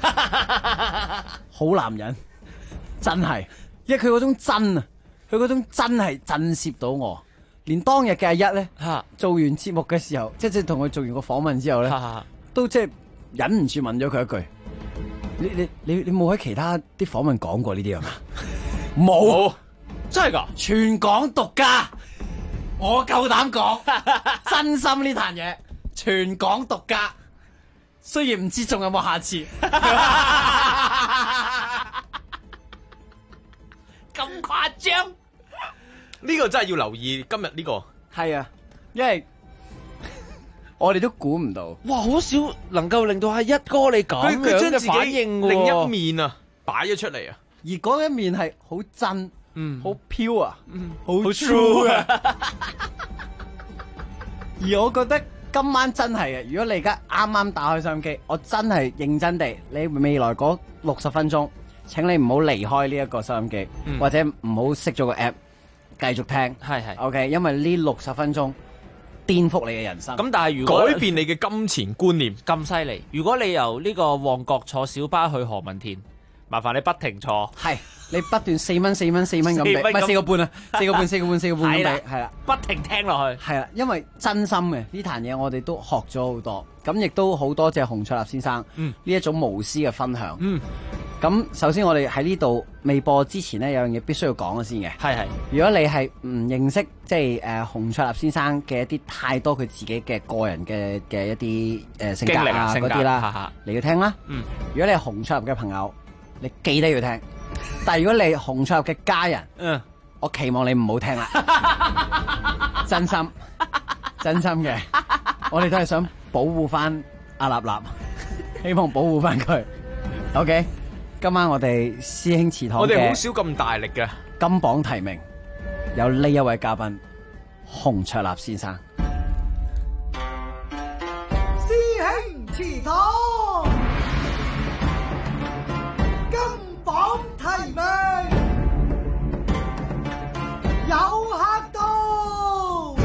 好男人，真係，因為佢嗰種真啊，佢嗰種真係震懾到我。連當日嘅阿一咧，做完節目嘅時候，即係同佢做完個訪問之後咧，都即係忍唔住問咗佢一句：你冇喺其他啲訪問講過呢啲啊嘛？冇， 真係噶， 全港獨家，我夠膽講，真心呢壇嘢，全港獨家。雖然唔知仲有冇下次，咁誇張， 呢個真係要留意今日呢個。 係啊，因為我哋都估唔到， 哇，好少能夠令到阿一哥你咁樣嘅反應喎， 另一面啊擺咗出嚟啊。 而嗰一面係好真，好 pure 啊，好 true 啊。而我覺得今晚真係啊，如果你而家啱啱打開收音機，我真係認真地，你未來嗰60分鐘，請你唔好離開呢一個收音機，或者唔好熄咗個 app，繼續聽。係 OK， 因為呢60分鐘顛覆你嘅人生。 咁但係如果改變你嘅金錢觀念咁犀利，如果你由呢個旺角坐小巴去何文田，麻煩你不停坐， 係你不斷4蚊咁俾，唔係4個半啊，4個半咁俾，係啦， 不停聽落去， 係啦，因為真心嘅呢壇嘢，我哋都學咗好多，咁亦都好多謝洪卓立先生呢一種無私嘅分享。咁首先我哋喺呢度未播之前呢，有樣嘢必須要講嘅先嘅，係。如果你係唔認識即係洪卓立先生嘅一啲太多佢自己嘅個人嘅一啲性格啊嗰啲啦，你要聽啦。如果你係洪卓立嘅朋友，你記得要聽，但係如果你洪卓立嘅家人，我期望你唔好聽啦，真心嘅，我哋都係想保護翻阿立立，希望保護翻佢。OK， 今晚我哋師兄祠堂嘅， 我哋好少咁大力嘅金榜題名，有呢一位嘉賓洪卓立先生。 師兄祠堂金榜題名，有客到。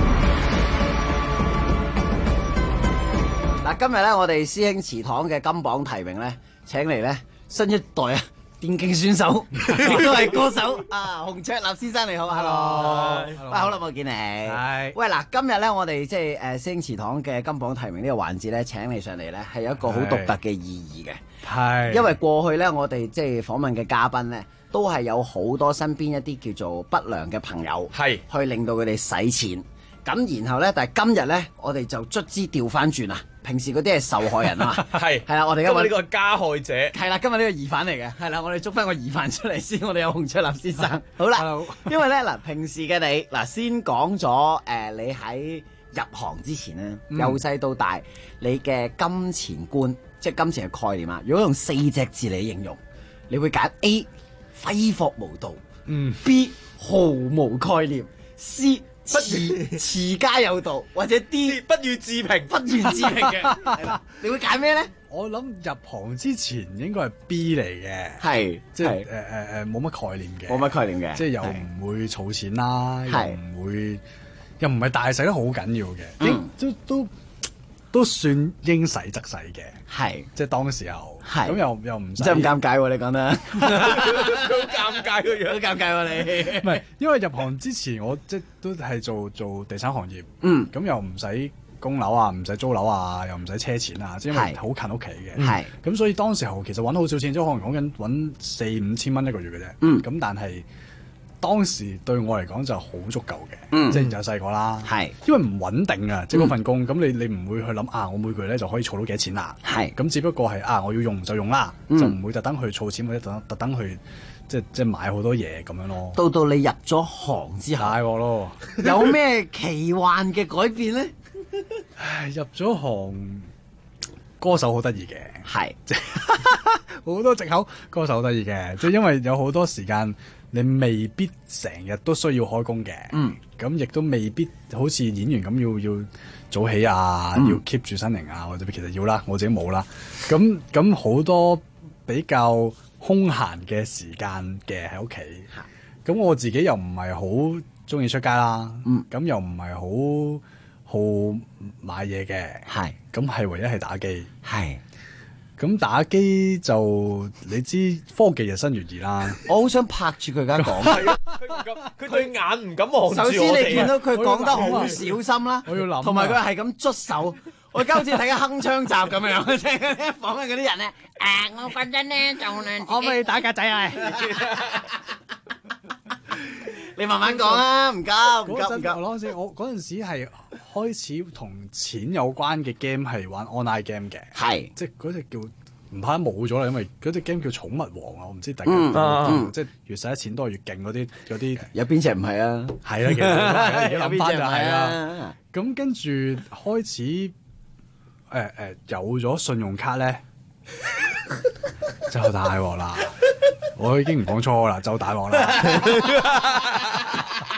嗱，今日咧我哋師兄祠堂嘅金榜題名咧，請嚟咧新一代啊電競選手，亦都係歌手啊，洪卓立先生你好 ，hello， 喂，好耐冇見你，係，喂，嗱，今日咧我哋即係師兄祠堂嘅金榜題名呢個環節咧，請你上嚟咧係有一個好獨特嘅意義嘅，係，因為過去咧我哋即係訪問嘅嘉賓咧，都係有好多身邊一啲叫做不良嘅朋友，係，去令到佢哋使錢。咁然後咧，但係今日咧，我哋就卒之調翻轉啦。平時嗰啲係受害人啊嘛，係啦，我哋今日呢個加害者係啦，今日呢個疑犯嚟嘅，係啦，我哋捉翻個疑犯出嚟先。我哋有洪卓立先生，好啦，因為咧嗱，平時嘅你嗱，先講咗你喺入行之前咧，由細到大，你嘅金錢觀，即係金錢嘅概念啊。如果用4隻字嚟形容，你會揀 A 揮霍無度，B 毫無概念，C持家有道，或者 D 不予置評嘅，係啦，你會揀咩咧？ 我諗入行之前應該係 B 嚟嘅， 係即係冇乜概念嘅， 冇乜概念嘅， 即係又唔會儲錢啦，又唔會又唔係大使得好緊要嘅，都算應使則使嘅， 係即係當時候， 係咁又唔使。 真係咁尷尬喎！你講得好尷尬個樣， 好尷尬喎你。 唔係，因為入行之前我即係都係做地產行業，咁又唔使供樓啊，唔使租樓啊，又唔使車錢啊，即係因為好近屋企嘅， 係咁所以當時候其實揾好少錢，即係可能講緊揾4-5千蚊一個月嘅啫，咁但係。當時對我嚟講就好足夠嘅，即係有細個啦，因為唔穩定啊，即係嗰份工，咁你唔會去諗我每個月咧就可以儲到幾多錢啦，咁只不過係我要用就用啦，就唔會特登去儲錢或者特登去即係買好多嘢咁樣咯。 到你入咗行之後， 大鑊咯， 有咩奇幻嘅改變咧？ 入咗行，歌手好得意嘅， 係好多藉口，歌手好得意嘅，即係因為有好多時間。你未必成日都需要開工嘅，咁亦都未必好似演員咁要早起啊，要 keep 住身形啊，或者其實要啦，我自己冇啦。咁好多比較空閒嘅時間嘅喺屋企，咁我自己又唔係好中意出街啦，咁又唔係好買嘢嘅，咁係唯一係打機，咁打機就你知科技日新月異啦， 我好想拍住佢而家講， 佢對眼唔敢望住我哋。 首先你見到佢講得好小心啦， 我要諗， 同埋佢係咁捽手，我而家好似睇緊鏗鏘集咁樣，即係訪問嗰啲人咧，我嗰陣咧就咧， 可唔可以打格仔啊？ 你慢慢講啊，唔急。 我嗰陣時係開始同錢有關嘅 game 係玩 online game 嘅，即係嗰隻叫唔怕冇咗啦，因為嗰隻 game 叫寵物王啊，我唔知大家即係越使得錢多越勁嗰啲， 有邊隻唔係啊？ 係啦，其實而家諗翻就係啦。咁跟住開始有咗信用卡咧，就大鑊啦！我已經唔講錯啦，就大鑊啦。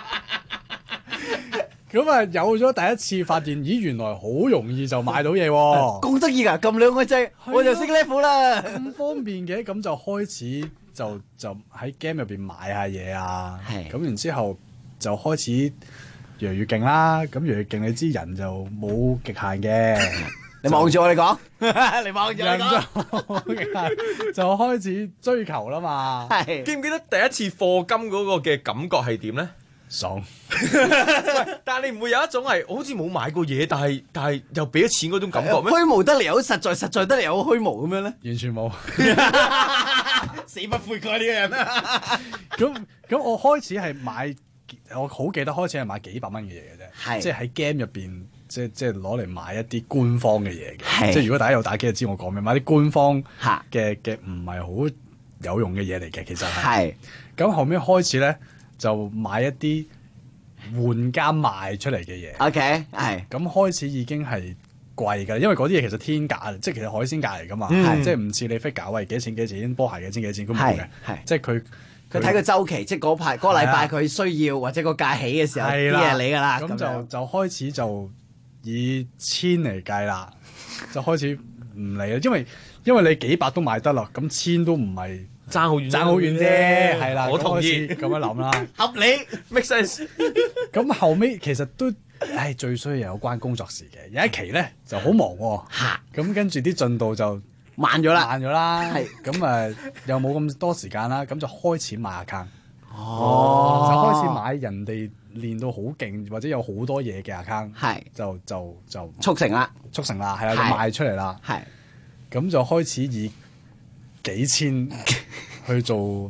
咁啊，有咗第一次發現，咦，原來好容易就買到嘢喎！ 咁得意㗎，撳兩個掣，我就識 level 啦。 咁方便嘅，咁就開始就喺 game 入邊買下嘢啊。咁然之後就開始越嚟越勁啦。咁越嚟越勁，你知人就冇極限嘅。 你望住我哋講，你望住我講，就開始追求啦嘛。 記唔記得第一次課金嗰個嘅感覺係點咧？ 爽， 但係你唔會有一種係好似冇買過嘢，但係又俾咗錢嗰種感覺咩？ 虛無得嚟，好實在得嚟，好虛無咁樣咧？ 完全冇， 死不悔改呢個人啊！ 咁我開始係買，我好記得開始係買幾百蚊嘅嘢嘅啫，即係喺 game 入邊，即係攞嚟買一啲官方嘅嘢嘅。即係如果大家有打機就知我講咩，買啲官方嘅唔係好有用嘅嘢嚟嘅，其實係。咁後尾開始咧。就買一啲換家賣出嚟嘅嘢 ，OK， 係咁開始已經係貴㗎，因為嗰啲嘢其實天價，即係其實海鮮價嚟㗎嘛，即係唔似你 figure 喂幾錢，波鞋幾錢咁冇嘅，即係佢睇個週期，即係嗰個禮拜佢需要或者個價起嘅時候啲嘢嚟㗎啦， 咁就開始就以千嚟計啦，就開始唔理啦，因為你幾百都買得啦，咁千都唔係。爭好遠啫，係啦， 我同意咁樣諗啦， 合理 make sense。 咁後尾其實都最衰有關工作時嘅，有一期咧就好忙喎，咁跟住啲進度就慢咗啦， 係咁又冇咁多時間啦，咁就開始買 account，就開始買人哋練到好勁或者有好多嘢嘅 account，就速成啦， 係啦，就賣出嚟啦，咁就開始以幾千去做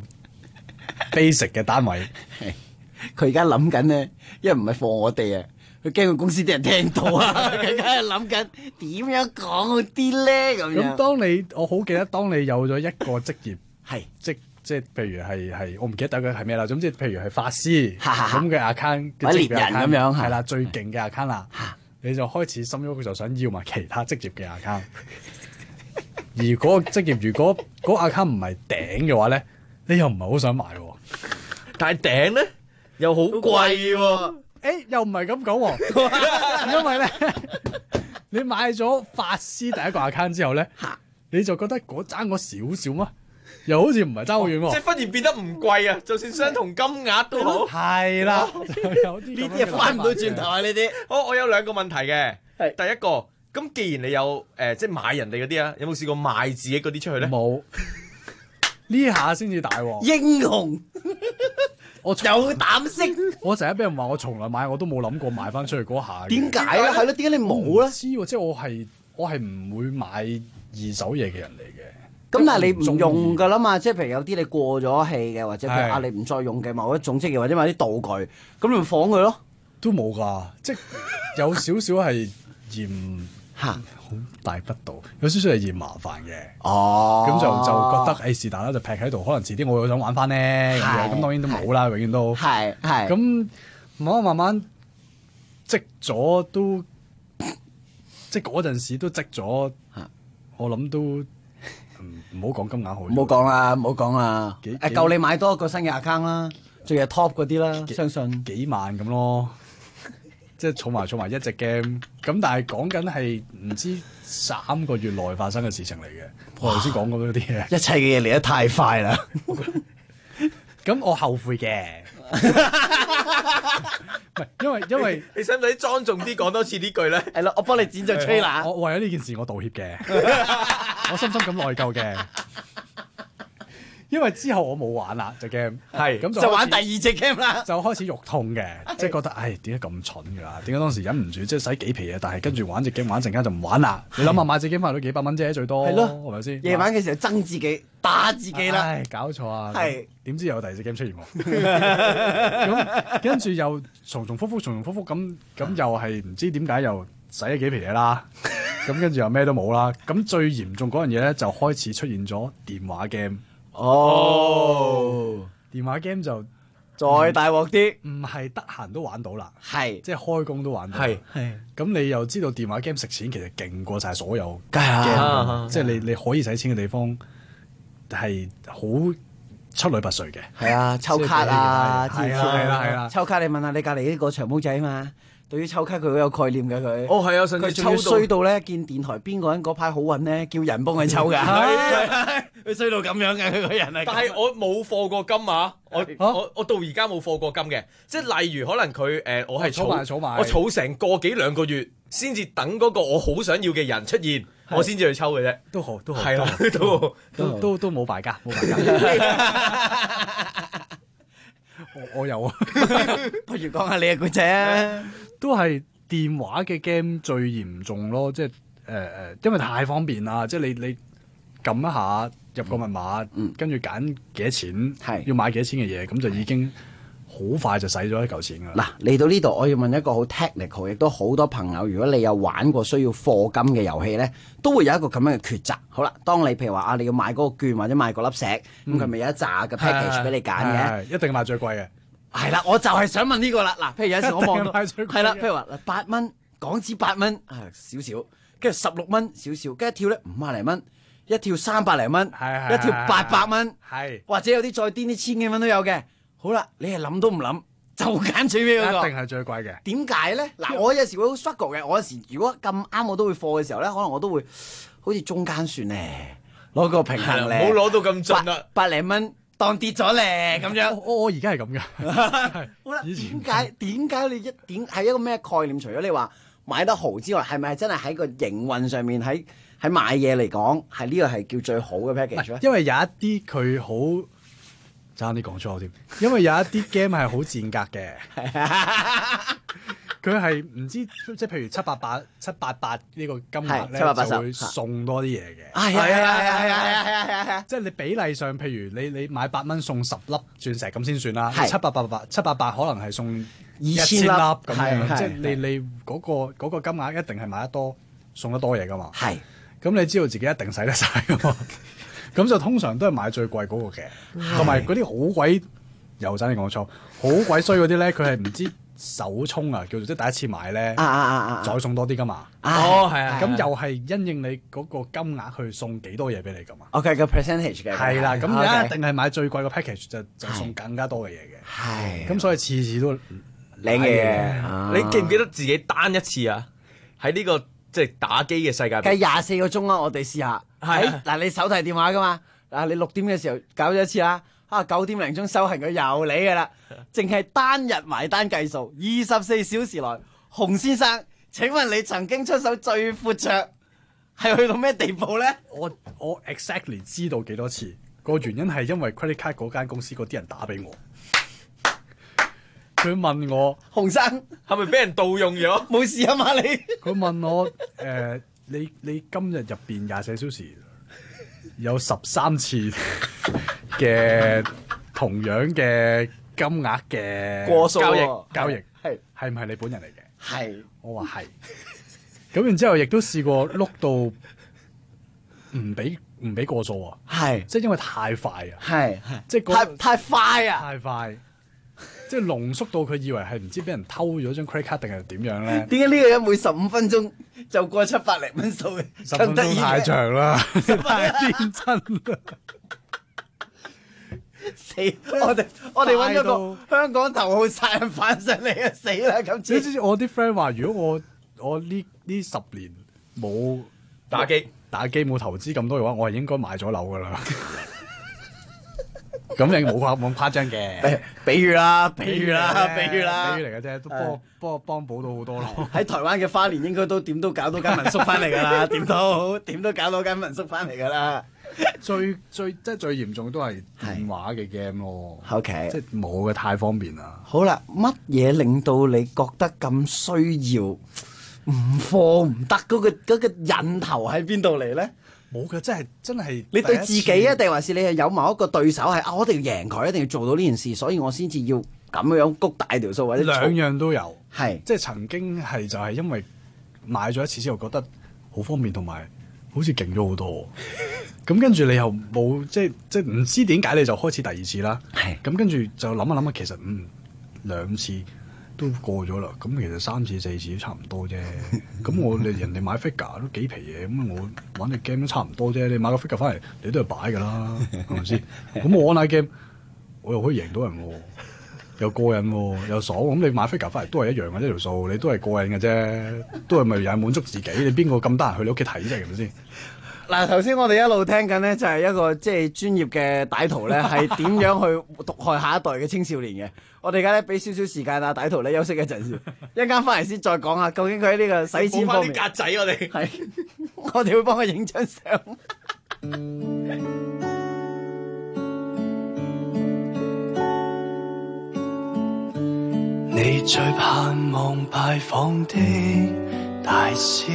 basic 嘅單位， 佢而家諗緊咧，因為唔係放我哋啊，佢驚佢公司啲人聽到啊，佢而家係諗緊點樣講好啲咧咁樣。 咁我好記得，當你有咗一個職業，即係譬如係我唔記得第一個係咩啦，總之譬如係法師咁嘅 account 嘅職業 account 咁樣係啦，最勁嘅 account 啦，你就開始心喐就想要埋其他職業嘅 account。而嗰個職業，如果嗰個 account 唔係頂嘅話咧，你又唔係好想買喎。 但係頂咧又好貴喎。 又唔係咁講喎，因為咧你買咗法師第一個 account 之後咧，你就覺得爭嗰少少嘛， 又好似唔係爭好遠喎。 即係忽然變得唔貴啊！就算相同金額都好。 係啦， 呢啲嘢翻唔到轉頭啊！呢啲。 好，我有2個問題嘅。第一個，咁既然你有即係買人哋嗰啲啊，有冇試過賣自己嗰啲出去咧？ 冇。呢下先至大鑊。 英雄。 我有膽識。 我成日俾人話我從來買我都冇諗過賣翻出去嗰下。 點解咧？係咯，點解你冇咧？ 知喎，即係我係唔會買2手嘢嘅人嚟嘅。 咁但係你唔用㗎啦嘛，即係譬如有啲你過咗氣嘅，或者譬如你唔再用嘅某一種職業或者某啲道具，咁你咪放佢咯。 都冇㗎，即係有少少係嫌好大不道，有少少係嫌麻煩嘅。 哦， 咁就覺得是但啦，就劈喺度，可能遲啲我又想玩翻咧。咁當然都冇啦，永遠都係。 咁慢慢積咗都，即係嗰陣時都積咗。我諗都。唔好講金額好， 唔好講啦，夠你買多一個新嘅 account 啦，仲係 top 嗰啲啦，相信幾萬咁咯，即係儲埋一隻 game，咁但係講緊係唔知3個月內發生嘅事情嚟嘅。我頭先講嗰啲嘢， 一切嘅嘢嚟得太快啦。 咁我後悔嘅，因為你使唔使莊重啲講多次呢句咧？ 係咯，我幫你剪咗吹啦。 我為咗呢件事我道歉嘅，我深深咁內疚嘅，因為之後我冇玩啦隻 game， 係咁就玩第2隻 game 啦， 就開始肉痛嘅，即係覺得點解咁蠢㗎？點解當時忍唔住即係使幾皮嘢，但係跟住玩隻 game 玩陣間就唔玩啦。你諗下買隻 game 翻嚟都幾百蚊啫，最多係咯，係咪先？ 夜晚嘅時候憎自己打自己啦， 搞錯啊！ 係點知有第2隻 game 出現喎？咁跟住又重重複複咁又係唔知點解又使咗幾皮嘢啦。咁跟住又咩都冇啦。咁最嚴重嗰樣嘢咧就開始出現咗電話 game。電話 game 就再大鑊啲， 唔係得閒都玩到啦， 係即係開工都玩到，係咁你又知道電話 game 食錢其實勁過晒所有 game， 即係你可以使錢嘅地方係好出類拔萃嘅， 係啊，抽卡啊， 係啦， 抽卡你問下你隔離呢個長毛仔嘛。對於抽卡佢好有概念嘅佢， 係啊，上次佢仲要衰到咧，見電台邊個人嗰排好運咧，叫人幫佢抽㗎，佢衰到咁樣嘅佢個人係。 但係我冇課過金啊，我到而家冇課過金嘅，即係例如可能佢我係儲埋，我儲成個幾2個月先至等嗰個我好想要嘅人出現，我先至去抽嘅啫。 都好， 係啦， 都冇敗家，冇敗家。我有啊， 不如講下你嘅故仔啊。 都係電話嘅 game 最嚴重咯，即係因為太方便啦，即係你撳一下入個密碼，跟住揀幾多錢，要買幾多錢嘅嘢，咁就已經好快就使咗一嚿錢㗎啦。 嗱，嚟到呢度，我要問一個好 technical， 亦都好多朋友，如果你有玩過需要課金嘅遊戲咧，都會有一個咁樣嘅抉擇。好啦，當你譬如話你要買嗰個券或者買嗰粒石，咁佢咪有一紮嘅 package 俾你揀嘅， 一定買最貴嘅。 係啦，我就係想問呢個啦。嗱，譬如有時我望到係啦，譬如話8蚊港紙8蚊少少，跟住16蚊少少，跟住一跳咧50零蚊，一跳300零蚊，一跳800蚊，或者有啲再癲啲1000幾蚊都有嘅。好啦，你係諗都唔諗就揀最尾嗰個， 一定係最貴嘅。 點解咧？嗱，我有時會好 struggle 嘅。我有時如果咁啱我都會貨嘅時候咧，可能我都會好似中間算咧，攞個平衡咧， 唔好攞到咁盡啦 ，8零蚊。當跌咗咧咁樣， 我而家係咁嘅。 好啦，點解你點係一個咩概念？除咗你話買得豪之外，係咪真係喺個營運上面，喺買嘢嚟講，係呢個係叫最好嘅 package 咧？ 因為有一啲佢好爭啲講粗口添，因為有一啲 game 係好賤格嘅。佢係唔知即係譬如788呢個金額咧，就會送多啲嘢嘅。係，即係你比例上，譬如你買8蚊送10粒鑽石咁先算啦。788可能係送1000粒咁樣，即係你嗰個金額一定係買得多送得多嘢噶嘛。係，咁你知道自己一定使得晒噶嘛。咁就通常都係買最貴嗰個嘅，同埋嗰啲好鬼又真係講錯，好鬼衰嗰啲咧，佢係唔知。手沖啊，叫做即係第一次買咧，再送多啲噶嘛。 哦，係啊， 咁又係因應你嗰個金額去送幾多嘢俾你噶嘛。 OK，個 percentage 嘅。係啦，咁一定係買最貴個 package 就送更加多嘅嘢嘅。係。咁所以次次都靚嘢。 你記唔記得自己單一次啊？喺呢個即係打機嘅世界。 計24個鐘啊！我哋試下。係。嗱，你手提電話噶嘛？ 啊，你6點嘅時候搞咗一次啦，啊9點零鐘收行佢又嚟㗎啦，淨係單日埋單計數，24小時內，洪先生，請問你曾經出手最闊綽係去到咩地步咧？ 我 exactly 知道幾多次，個原因係因為 credit card 嗰間公司嗰啲人打俾我。佢問我洪生係咪俾人盜用咗？ 冇事啊嘛你？ 佢問我你今日入邊24小時有13次嘅同樣嘅金額嘅過數交易係唔係你本人嚟嘅？ 係， 我話係。咁然之後亦都試過碌到唔俾過數啊！ 係， 即係因為太快啊！ 係， 即係太快啊！ 太快。即係濃縮到佢以為係唔知俾人偷咗張 credit card 定係點樣咧？ 點解呢個人每15分鐘就過700零蚊數嘅 ？10分鐘太長啦，太天真啦！ 死！我哋揾咗個香港頭號殺人犯上嚟啊！死啦！咁知我啲 friend 話，如果我呢10年冇打機冇投資咁多嘅話，我係應該買咗樓噶啦。咁你冇誇張嘅， 比喻嚟嘅啫，都幫補到好多咯。 喺台灣嘅花蓮應該都點都搞到間民宿翻嚟㗎啦，點都搞到間民宿翻嚟㗎啦。 最嚴重都係電話嘅 game 咯。 OK， 即係冇嘅太方便啦。 好啦，乜嘢令到你覺得咁需要唔貨唔得嗰個引頭喺邊度嚟咧？ 冇嘅，真係你對自己啊，定還是你係有某一個對手係我一定要贏佢，一定要做到呢件事，所以我先至要咁樣谷大條數，或者兩樣都有。 係即係曾經係就係因為買咗一次之後覺得好方便，同埋好似勁咗好多。咁跟住你又冇即係唔知點解你就開始第二次啦。係咁跟住就諗下，其實2次都過咗啦。咁其實3次4次都差唔多啫。咁人哋買 figure 都幾皮嘢，咁我玩隻 game 都差唔多啫。你買個 figure 翻嚟，你都係擺㗎啦，係咪先？咁我 online game 我又可以贏到人喎，又過癮喎，又爽。咁你買 figure 翻嚟都係一樣嘅，一條數你都係過癮嘅啫，都係咪又係滿足自己？你邊個咁得閒去你屋企睇啫？係咪先？ 嗱，頭先我哋一路聽緊咧，就係一個即係專業嘅歹徒咧，係點樣去毒害下一代嘅青少年嘅。我哋而家咧俾少少時間啊，歹徒咧休息一陣先，一陣間翻嚟先再講下究竟佢喺呢個使錢方面。 冇翻啲格仔我哋係，我哋會幫佢影張相。 你最盼望拜訪的大師，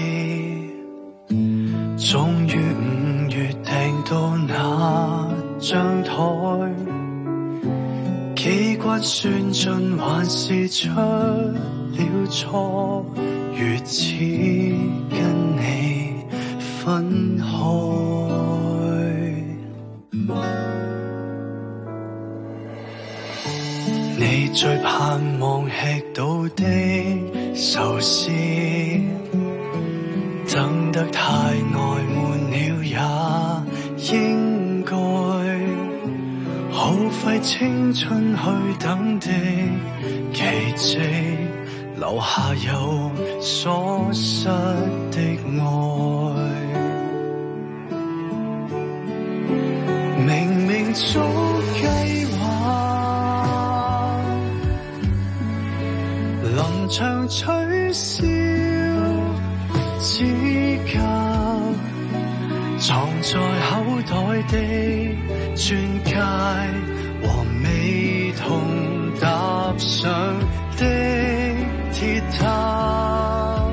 終於5月訂到那張台，幾骨算盡還是出了錯，如此跟你分開。你最盼望吃到的壽司，等得太耐悶了也應該，耗費青春去等的奇蹟，留下有所失的愛。明明早計劃臨場取消，指甲藏在口袋的鑽戒和未同搭上的鐵塔，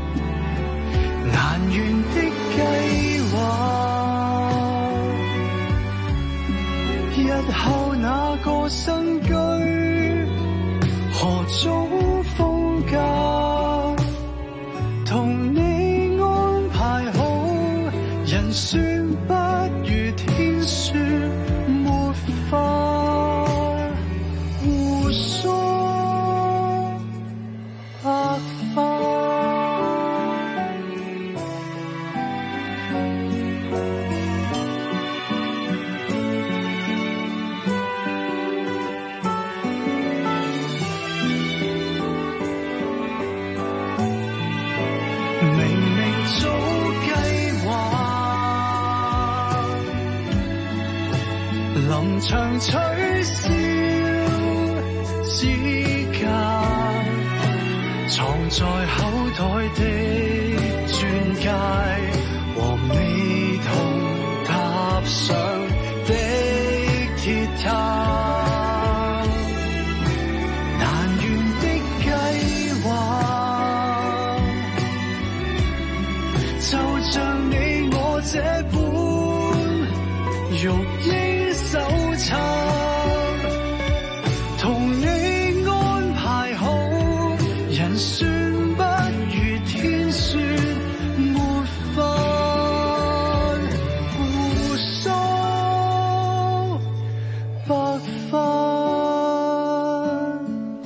難圓的計劃，日後那個新居何種風格，同你安排好，人算不如天算，沒法互疏白髮。明明早計劃長取消指甲，藏在口袋的鑽戒和未同踏上的鐵塔，難圓的計劃，就像你我這本育嬰手冊，同你安排好，人算不如天算，沒法互相白髮，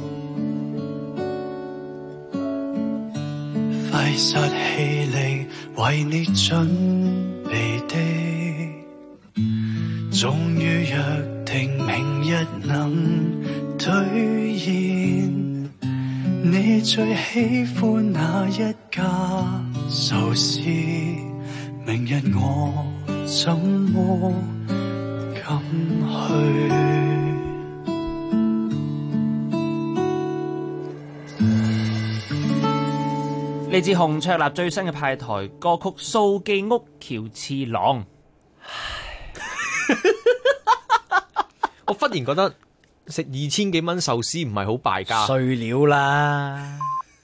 費煞氣力為你準備的，終於約定明日能兌現，你最喜歡哪一家壽司？明日我怎麼敢去？ 嚟自洪卓立最新嘅派台歌曲《掃記屋喬次郎》。 我忽然覺得食2000幾蚊壽司唔係好敗家， 碎料啦。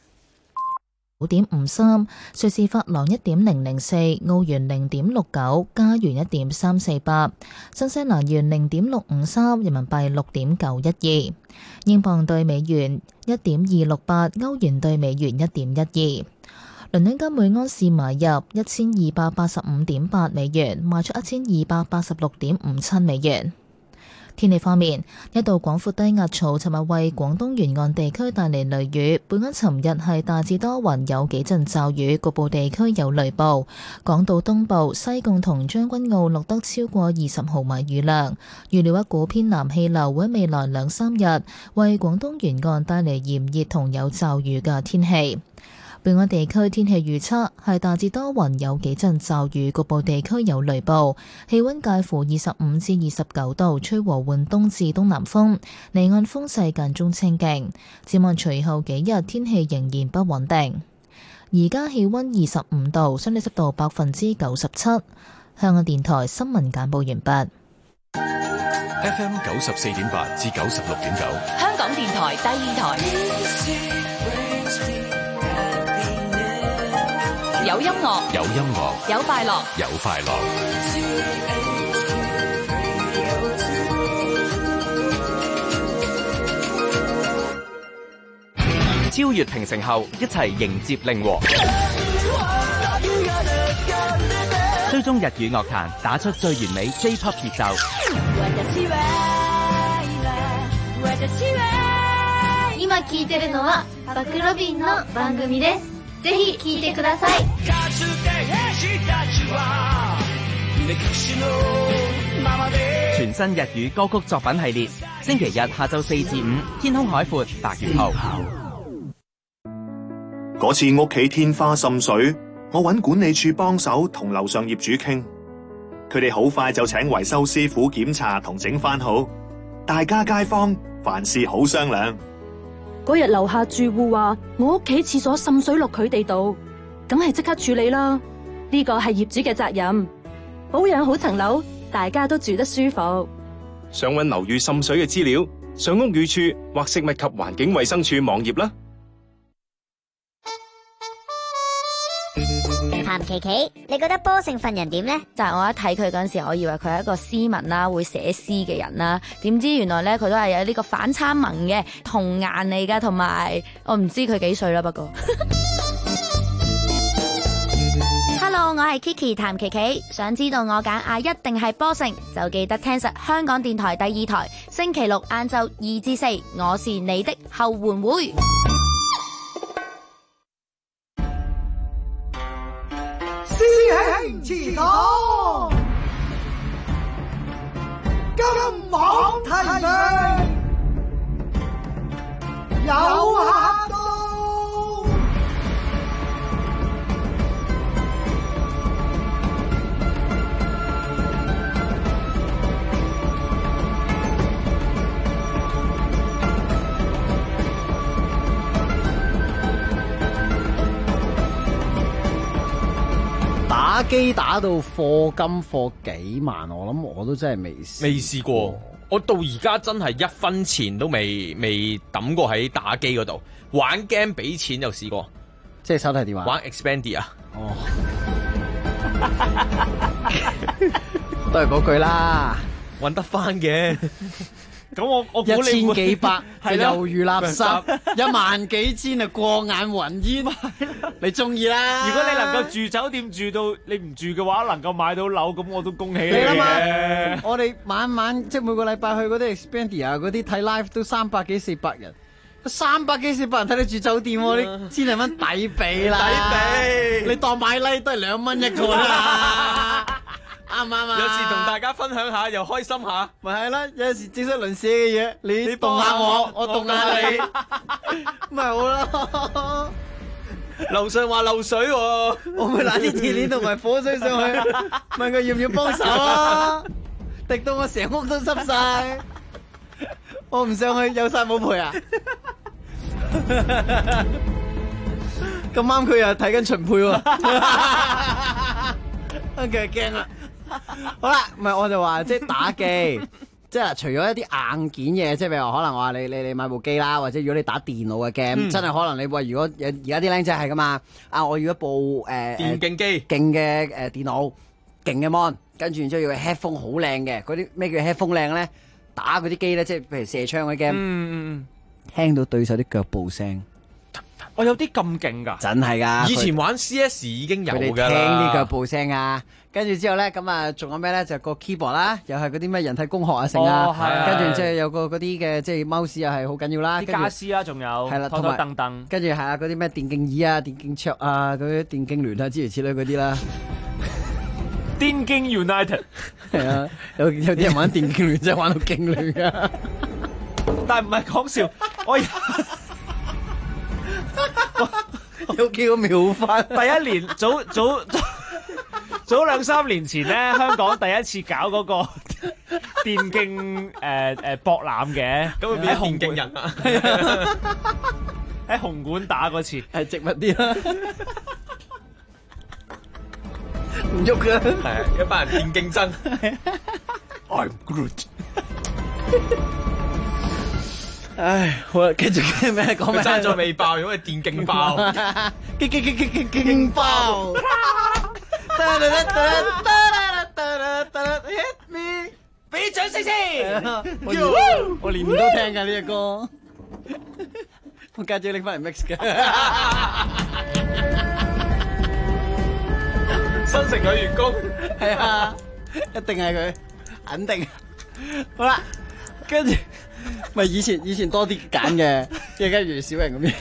9.53，瑞士法郎1.004，澳元0.69，加元1.348，新西蘭元0.653，人民幣6.912，英鎊對美元1.268，歐元對美元1.12。倫敦金每安士買入1285.8美元，賣出1286.57美元。天氣方面，一道廣闊低壓槽尋日為廣東沿岸地區帶嚟雷雨。本港尋日係大致多雲，有幾陣驟雨，局部地區有雷暴。港島東部、西貢同將軍澳錄得超過20毫米雨量。預料一股偏南氣流會喺未來2-3日為廣東沿岸帶嚟炎熱同有驟雨嘅天氣。本港地區天氣預測係大致多雲，有幾陣驟雨，局部地區有雷暴，氣溫介乎25至29度，吹和緩東至東南風，離岸風勢間中清勁。展望隨後幾日天氣仍然不穩定。而家氣溫25度，相對濕度97%。香港電台新聞簡報完畢。 FM 94.8至96.9， 香港電台第二台。有音樂， 有音樂， 有快樂， 有快樂。 超越平成後，一齊迎接令和。追蹤日語樂壇，打出最完美 J-pop 節奏。 今聞いてるのはバクロビンの番組です。ぜひ聞いてください。 全新日語歌曲作品系列，星期日下晝4至5，天空海闊8月號。 嗰次屋企天花滲水，我揾管理處幫手同樓上業主傾，佢哋好快就請維修師傅檢查同整翻好。大家街坊凡事好商量。 嗰日樓下住戶話我屋企廁所滲水落佢哋度，梗係即刻處理啦。呢個係業主嘅責任，保養好層樓，大家都住得舒服。 想揾樓宇滲水嘅資料，上屋宇署或食物及環境衛生署網頁啦。 譚琪琪，你覺得波勝份人點呢？ 就係我一睇佢嗰陣時，我以為佢係一個斯文啦，會寫詩嘅人啦。點知原來咧佢都係有呢個反差萌嘅童顏嚟噶，同埋我唔知佢幾歲啦。不過 ，Hello， 我係 Kiki 譚琪琪。想知道我揀嗌一定係波勝，就記得聽實香港電台第二台，星期六晏晝2至4，我是你的後援會。 師兄祠堂，金榜題名，有客到。 打機打到課金課幾萬，我諗我都真係未試過。我到而家真係1分錢都未抌過喺打機嗰度。玩 game 俾錢就試過， 即係手提電話玩 Expandia。 哦，都係嗰句啦， 搵得翻嘅。 咁我估你 1000幾百係啦猶如垃圾，1萬幾千啊過眼雲煙，你中意啦。 如果你能夠住酒店住到你唔住嘅話，能夠買到樓，咁我都恭喜你你諗下嘅。 我哋晚即係每個禮拜去嗰啲 Expandia 嗰啲睇 live 都300幾400人，300幾400人睇你住酒店喎，你千零蚊抵俾啦， 抵俾你當買 like 都係2蚊一個啦。啱唔啱啊？ 有時同大家分享下，又開心下， 咪係啦。有時正式輪寫嘅嘢，你動下我，我動下你，咪好咯。 樓上話漏水喎， 我會拿啲鐵鏈同埋火水上去，問佢要唔要幫手啊？滴到我成屋都濕晒，我唔上去有晒冇賠啊！咁啱佢又睇緊秦沛喎，佢係驚啦。好啦，唔係我就話即係打機，即係嗱，除咗一啲硬件嘢，即係譬如話可能我話你買部機啦，或者如果你打電腦嘅 game，真係可能你話如果而家啲僆仔係噶嘛，我要一部電競機， 勁嘅電腦，勁嘅 mon， 跟住然之後要 headphone 好靚嘅，嗰啲咩叫 headphone 靚咧？打嗰啲機咧，即係譬如射槍嗰啲 game，聽到對手啲腳步聲。 我有啲咁勁㗎， 真係㗎！ 以前玩 CS 已經有㗎啦， 聽啲腳步聲啊，跟住之後咧，咁啊，仲有咩咧？就個 keyboard 啦，又係嗰啲咩人體工學啊，成啊，跟住即係有個嗰啲嘅即係 mouse 又係好緊要啦， 啲家私啦，仲有係啦， 台台凳凳， 跟住係啊，嗰啲咩電競椅啊、電競桌啊、嗰啲電競聯啊諸如此類嗰啲啦。 電競 United 係啊，有啲人玩電競聯真係玩到勁亂㗎， 但係唔係講笑，我有幾個秒翻。 第一年早2-3年前咧，香港第一次搞嗰個電競博覽嘅， 咁會變咗電競人啊！ 喺紅館打嗰次， 係植物啲啦，唔喐㗎， 係一班人電競爭。 I'm Groot。 唉，好啦，繼續咩講咩？ 爭咗未爆，如果係電競爆， 勁爆！ Hit me， 俾掌聲先！ 我連都聽㗎呢隻歌，我家姐拎翻嚟 mix 嘅。 新城女員工係啊，一定係佢，肯定。好啦，跟住咪以前多啲揀嘅，即係跟住小人咁樣。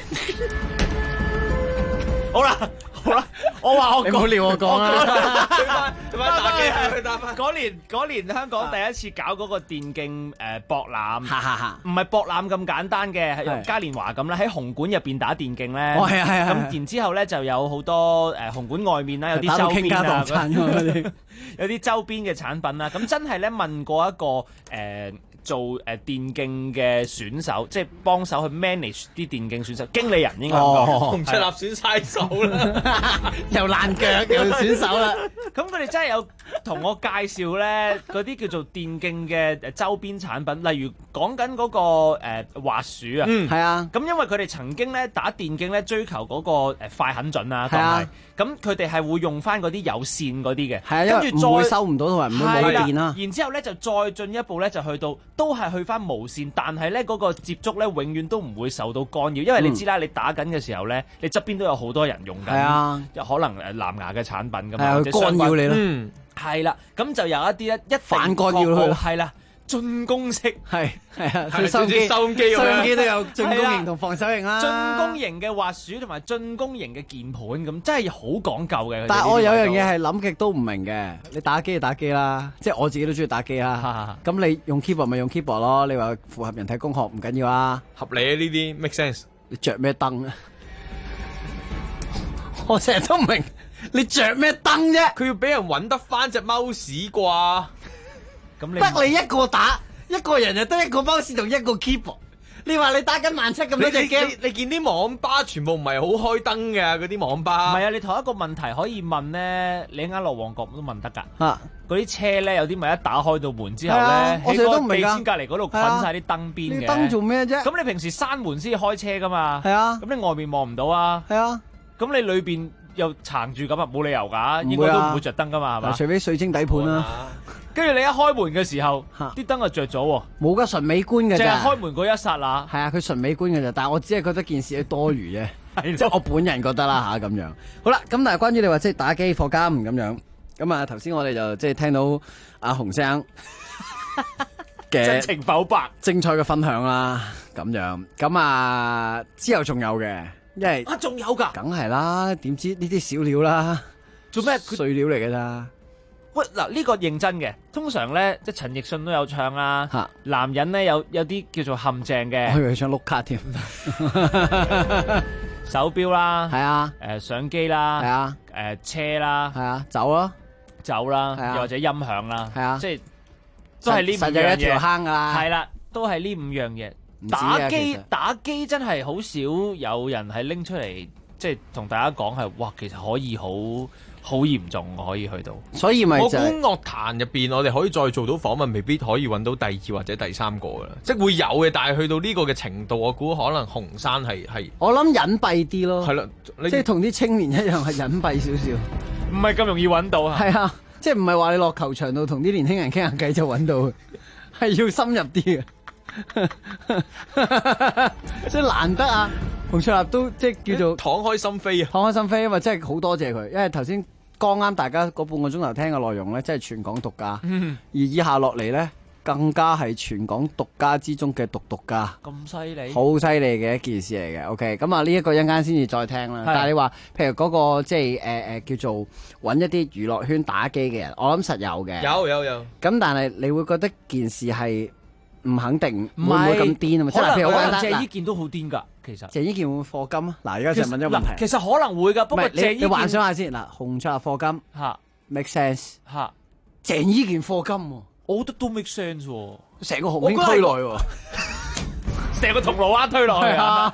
好啦，我話我你唔好撩我講啦。 去翻打機，去打翻。 嗰年香港第一次搞嗰個電競博覽，唔係博覽咁簡單嘅，係嘉年華咁啦，喺紅館入邊打電競咧。 哦，係啊。 咁然之後咧就有好多紅館外面啦，有啲周邊啊，有啲周邊嘅產品啦。咁真係咧問過一個做電競嘅選手，即係幫手去 manage 啲電競選手，經理人應該講， 洪卓立選晒手啦， 又爛腳又選手啦。 咁佢哋真係有同我介紹咧嗰啲叫做電競嘅周邊產品，例如講緊嗰個滑鼠啊， 係啊。 咁因為佢哋曾經咧打電競咧追求嗰個快狠準啊，係啊。咁佢哋係會用翻嗰啲有線嗰啲嘅， 係啊， 跟住再唔會收唔到同埋唔會冇電啦。 然之後咧就再進一步咧就去到都係去翻無線，但係咧嗰個接觸咧永遠都唔會受到干擾，因為你知啦，你打緊嘅時候咧，你側邊都有好多人用緊， 係啊， 可能藍牙嘅產品咁嘛，或者干擾你咯。 係啦，咁就有一啲一反干擾佢， 係啦。進攻式係啊， 收音機收音機都有進攻型同防守型啦。 進攻型嘅滑鼠同埋進攻型嘅鍵盤咁，真係好講究嘅。 但係我有樣嘢係諗極都唔明嘅，你打機就打機啦，即係我自己都中意打機啦。咁你用 keyboard 咪用 keyboard 咯，你話符合人體工學唔緊要啊， 合理啊呢啲 make sense。 你着咩燈啊？我成日都唔明，你着咩燈啫？ 佢要俾人揾得翻隻 mouse 啩？ 得你一個打，一個人就得一個 mouse 同一個 keyboard， 你話你打緊萬七咁多隻 game， 你見啲網吧全部唔係好開燈嘅嗰啲網吧。 唔係啊，你同一個問題可以問咧，你啱落旺角都問得㗎。 嚇， 嗰啲車咧有啲咪一打開到門之後係啊咧， 我成日都唔喺明㗎個地氈隔離嗰度捆晒啲燈邊嘅。 你燈做咩啫？ 咁你平時閂門先開車㗎嘛？ 係啊。 咁你外面望唔到啊？ 係啊。 咁你裏邊又撐住咁啊，冇理由㗎，應該都唔會着燈㗎嘛，係嘛？ 除非水晶底盤啦。 跟住你一開門嘅時候，啲燈就着咗喎。 冇噶，純美觀嘅咋。 淨係開門嗰一剎那。 係啊，佢純美觀嘅咋，但係我只係覺得件事係多餘啫。即係我本人覺得啦嚇咁樣。好啦，咁但係關於你話即係打機課金咁樣，咁啊頭先我哋就即係聽到阿洪生嘅真情剖白、 精彩嘅分享啦，咁樣。咁啊之後仲有嘅，因為仲有㗎， 梗係啦，點知呢啲小料啦， 做咩碎料嚟㗎咋？ 喂，嗱呢個認真嘅，通常咧即係陳奕迅都有唱啦。男人咧有啲叫做陷阱嘅。 我以為唱碌卡添。 手錶啦， 係啊， 相機啦， 係啊， 車啦， 係啊，酒啦， 又或者音響啦， 係啊， 即係都係呢五樣嘢。 實有一條坑㗎啦。 係啦，都係呢五樣嘢。打機真係好少有人係拎出嚟，即係同大家講係，哇，其實可以好嚴重，可以去到。 所以咪我估樂壇入邊，我哋可以再做到訪問，未必可以揾到第二或者第三個噶啦，即係會有嘅，但係去到呢個嘅程度，我估可能紅山係我諗隱蔽啲咯， 係啦， 即係同啲青年一樣係隱蔽少少， 唔係咁容易揾到啊。 係啊，即係唔係話你落球場度同啲年輕人傾下偈就揾到，係要深入啲嘅。即係難得啊，洪卓立都即係叫做敞開心扉啊， 敞開心扉，因為真係好多謝佢，因為頭先剛啱大家嗰半個鐘頭聽嘅內容咧，真係全港獨家，而以下落嚟咧，更加係全港獨家之中嘅獨家， 咁犀利， 好犀利嘅一件事嚟嘅。OK， 咁啊呢一個一陣間先至再聽啦。但係你話，譬如嗰個即係叫做揾一啲娛樂圈打機嘅人，我諗實有嘅。 有。 咁但係你會覺得件事係唔肯定，會唔會咁癲啊？嘛，即係譬如好簡單， 謝依健都好癲㗎。其實謝依健會唔會課金啊？嗱，而家就問咗個問題。 其實可能會㗎，不過你幻想下先嗱，洪卓立課金嚇 make sense 嚇， 鄭伊健課金喎， 我覺得都 make sense 喎， 成個紅興推來喎， 成個銅鑼灣推落去啊！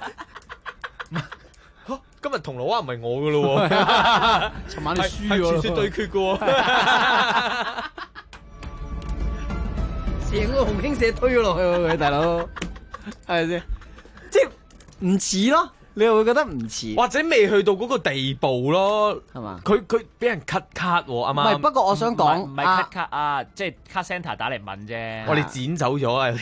今日銅鑼灣唔係我㗎咯喎， 尋晚你輸咗， 係傳説對決㗎喎， 成個紅興社推咗落去喎，大佬係咪先？即係唔似咯，你又會覺得唔似， 或者未去到嗰個地步咯， 係嘛？ 佢俾人 cut 卡喎，啱啱？ 唔係，不過我想講唔係 cut 卡啊，即係 cut center 打嚟問啫。 我哋剪走咗啊！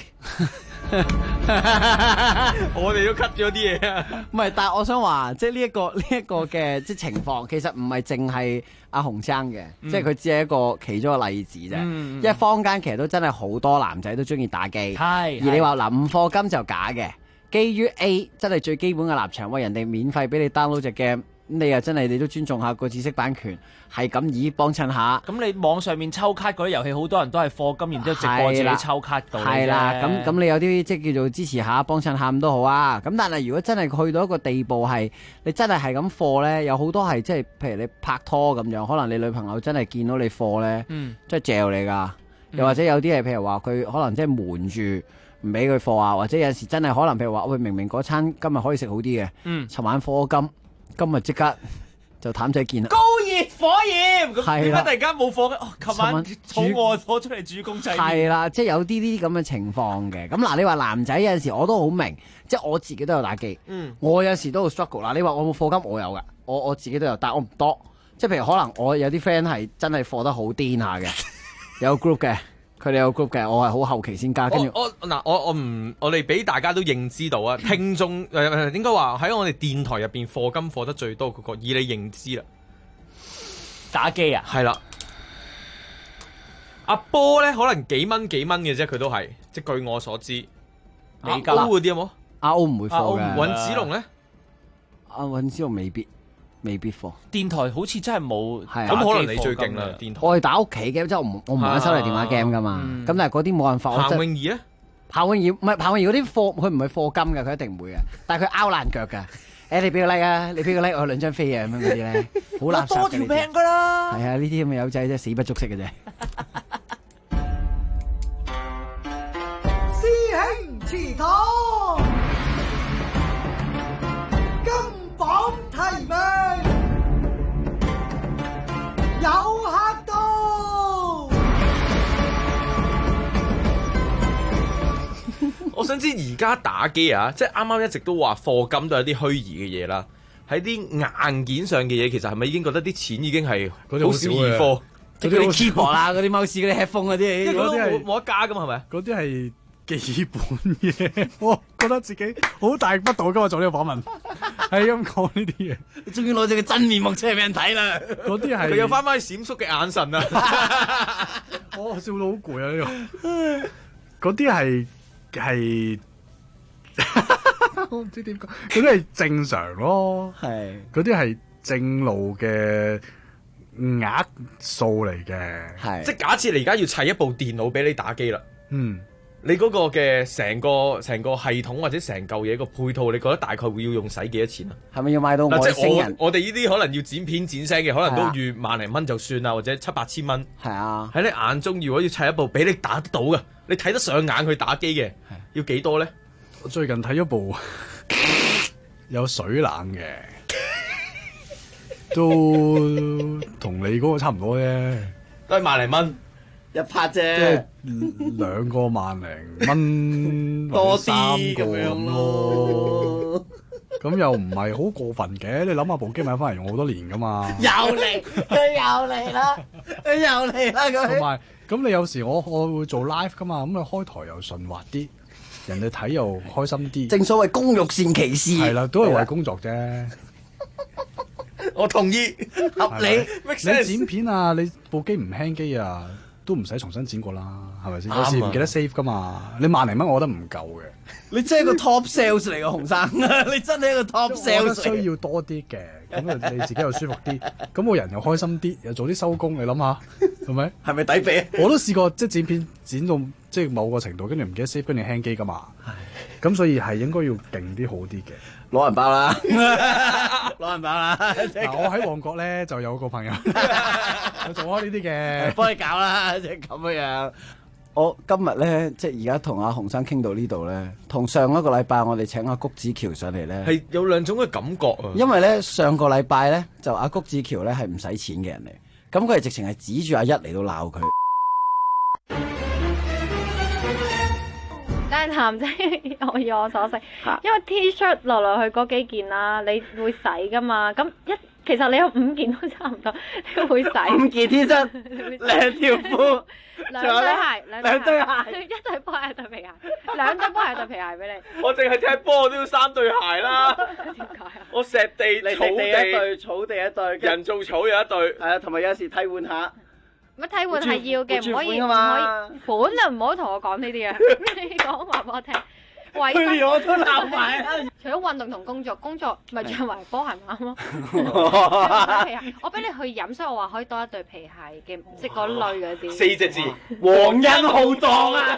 我哋都 cut 咗啲嘢啊！ 唔係，但係我想話，即係呢一個嘅即係情況，其實唔係淨係阿洪生嘅，即係佢只係一個其中一個例子啫。因為坊間其實都真係好多男仔都中意打機，而你話嗱唔課金就假嘅。基於 A 真係最基本嘅立場，喂人哋免費俾你 download 隻 game， 咁你又真係你都尊重下個知識版權，係咁以幫襯下。 咁你網上面抽卡嗰啲遊戲，好多人都係課金，然之後直播自己抽卡到。 係啦，咁你有啲即係叫做支持下、幫襯下咁都好啊。咁但係如果真係去到一個地步係，你真係咁課咧，有好多係即係譬如你拍拖咁樣，可能你女朋友真係見到你課咧，即係嚼你㗎。又或者有啲係譬如話佢可能即係瞞住唔俾佢課啊，或者有時真係可能譬如話，喂明明嗰餐今日可以食好啲嘅，尋晚課金，今日即刻就譚仔見啦。 高熱火焰，咁點解突然間冇課嘅？哦，琴晚肚餓咗出嚟煮公仔麵。 係啦，即係有啲咁嘅情況嘅。咁嗱，你話男仔有陣時我都好明，即係我自己都有打機，我有時都好 struggle 啦。你話我冇課金，我有㗎，我自己都有，但係我唔多。即係譬如可能我有啲 friend 係真係課得好癲下嘅，有 group 嘅。佢哋有 group 嘅，我係好後期先加。跟住我哋俾大家都認知到啊，聽眾應該話喺我哋電台入邊課金課得最多嗰個，以你認知啦， 打機啊， 係啦。阿波咧可能幾蚊嘅啫，佢都係，即係據我所知。阿歐嗰啲有冇？ 阿歐唔會課嘅。 尹子龍咧？ 阿尹子龍未必課。 電台好似真係冇， 咁可能你最勁啦。電台我係打屋企嘅，即係我唔玩手提電話 game 噶嘛。咁但係嗰啲冇辦法。 彭泳儀咧？ 彭泳儀唔係彭泳儀嗰啲課，佢唔係課金嘅，佢一定唔會嘅。但係佢拗爛腳㗎。你俾個 like 啊！你俾個 like，我2張飛啊！咁樣嗰啲咧，好垃圾嘅。 多條命㗎啦。 係啊，呢啲咁嘅友仔真係死不足惜嘅啫。 師兄祠堂。 知而家打機啊，即係啱啱一直都話課金都有啲虛擬嘅嘢啦，喺啲硬件上嘅嘢，其實係咪已經覺得啲錢已經係好少兒科？ 嗰啲 keyboard 啊，嗰啲 mouse 嗰啲 headphone 嗰啲， 嗰啲冇得加噶嘛，係咪？ 嗰啲係基本嘢，我覺得自己好大不道今日做呢個訪問，係咁講呢啲嘢。 你終於攞咗個真面目出嚟俾人睇啦！ 嗰啲係佢有翻去閃縮嘅眼神啊！ 我笑到好攰啊！呢個嗰啲係我唔知點講，嗰啲係正常咯， 係嗰啲係正路嘅額數嚟嘅， 係即係假設你而家要砌一部電腦俾你打機啦， 你嗰個嘅成個系統或者成嚿嘢個配套，你覺得大概會要用使幾多錢啊？ 係咪要買到外星人？ 我哋呢啲可能要剪片剪聲嘅，可能都預萬零蚊就算啦，或者7、8千蚊。 係啊， 喺你眼中，如果要砌一部俾你打得到嘅，你睇得上眼去打機嘅，要幾多咧？ 我最近睇咗部有水冷嘅，都同你嗰個差唔多啫， 都係萬零蚊一拍啫， 即係2個萬零蚊， 多啲 3個咁樣咯。 咁又唔係好過分嘅，你諗下部機買翻嚟用好多年噶嘛？ 又嚟，佢又嚟啦，佢又嚟啦佢。 同埋咁你有時我會做 live 噶嘛，咁你開台又順滑啲，人哋睇又開心啲。 正所謂工欲善其事， 係啦，都係為工作啫。 我同意， 合理。 你剪片啊，你部機唔輕機啊，都唔使重新剪過啦，係咪先？有時唔記得 save 噶嘛，你萬零蚊我覺得唔夠嘅。 你真係個 top sales 嚟㗎，洪生，你真係一個 top sales。 我覺得需要多啲嘅，咁你自己又舒服啲，咁個人又開心啲，又早啲收工，你諗下係咪？ 係咪抵俾啊？ 我都試過即係剪片剪到即係某個程度，跟住唔記得 save，跟住輕機噶嘛。咁所以係應該要勁啲好啲嘅。 攞人包啦，攞人包啦。 嗱，我喺旺角咧就有個朋友，我做開呢啲嘅， 幫你搞啦，即係咁樣。我今日咧，即係而家同阿洪生傾到呢度咧，同上一個禮拜我哋請阿谷子喬上嚟咧， 係有兩種嘅感覺啊。 因為咧上個禮拜咧就阿谷子喬咧係唔使錢嘅人嚟，咁佢係直情係指住阿一嚟到鬧佢。 但係男仔我以我所識，因為 T 恤落去嗰幾件啦，你會洗噶嘛？咁其實你有5件都差唔多，你會洗。 5件 T 恤，2條褲， 兩對鞋， 兩對鞋， 一對波一對皮鞋，2對波一對皮鞋俾你。 我淨係踢波我都要3對鞋啦。 點解啊？ 我石地、草地一對，草地一對， 人造草有一對， 係啊，同埋有時替換下。 乜替換係要嘅，唔可以款啊！唔好同我講呢啲啊！你講話俾我聽，衞生我都鬧埋啦。 除咗運動同工作咪着埋波鞋啱咯。皮鞋，我俾你去飲，所以我話可以多一對皮鞋嘅，即係嗰類嗰啲。 4隻字， 皇恩浩蕩啊！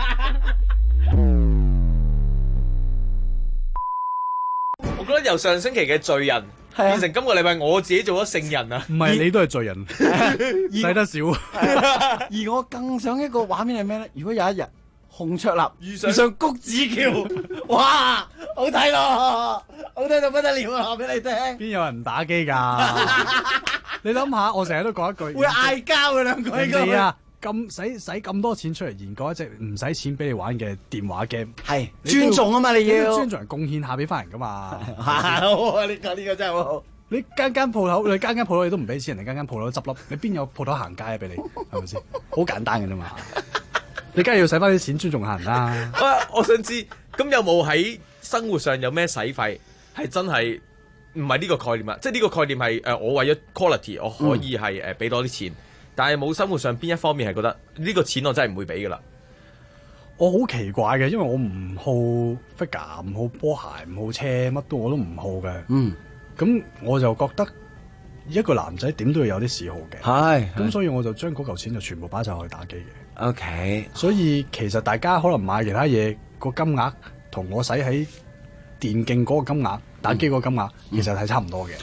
我覺得由上星期嘅罪人。變成今個禮拜我自己做咗聖人啊！ 唔係你都係罪人，使得少。 而我更想一個畫面係咩咧？如果有一日洪卓立遇上谷子喬，哇，好睇咯，好睇到不得了啊！話俾你聽， 邊有人唔打機㗎？你諗下，我成日都講一句， 會嗌交嘅兩個應該。 你啊，使咁多錢出嚟研究一隻唔使錢俾你玩嘅電話 game， 係尊重啊嘛！你要尊重人，貢獻下俾翻人噶嘛。 好啊！呢個真係好好。 你間鋪頭，你間鋪頭你都唔俾錢，人哋間鋪頭執笠，你邊有鋪頭行街啊？俾你係咪先？好簡單嘅啫嘛。你梗係要使翻啲錢尊重下人啦。 我想知咁有冇喺生活上有咩使費係真係唔係呢個概念啊？即係呢個概念係我為咗 quality， 我可以係俾多啲錢。但係冇生活上邊一方面係覺得呢個錢我真係唔會俾噶啦。 我好奇怪嘅，因為我唔好 figure， 唔好波鞋，唔好車，乜都我都唔好嘅。咁我就覺得一個男仔點都要有啲嗜好嘅。係。咁所以我就將嗰嚿錢就全部擺晒去打機嘅。 OK。 所以其實大家可能買其他嘢個金額同我使喺電競嗰個金額、打機嗰個金額，其實係差唔多嘅。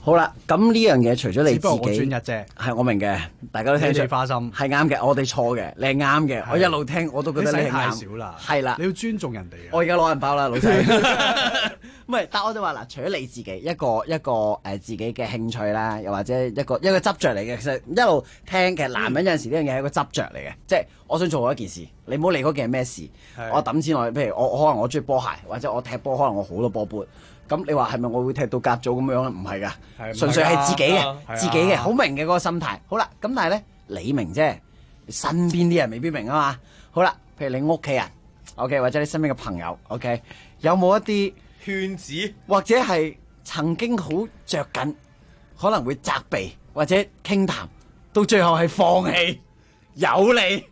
好啦，咁呢樣嘢除咗你自己， 只不過我專一啫。 係我明嘅，大家都聽出你花心係啱嘅，我哋錯嘅，你係啱嘅。我一路聽我都覺得你係太啱。 少啦， 係啦， 你要尊重人哋。 我而家攞銀包啦，老細。唔係，但我就話嗱，除咗你自己一個自己嘅興趣啦，又或者一個執着嚟嘅，其實一路聽其實男人有陣時呢樣嘢係一個執着嚟嘅，即係我想做好一件事，你唔好理嗰件係咩事，我抌錢落去，譬如我可能我中意波鞋，或者我踢波，可能我好多波杯。咁你話係咪我會踢到甲組咁樣咧？唔係㗎，純粹係自己嘅，自己嘅，好明嘅嗰個心態。好啦，咁但係咧，你明啫，身邊啲人未必明啊嘛。好啦，譬如你屋企人 ，OK， 或者你身邊嘅朋友 ，OK， 有冇一啲勸止， 或者係曾經好着緊，可能會責備或者傾談，到最後係放棄，有你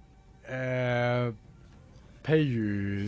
譬如。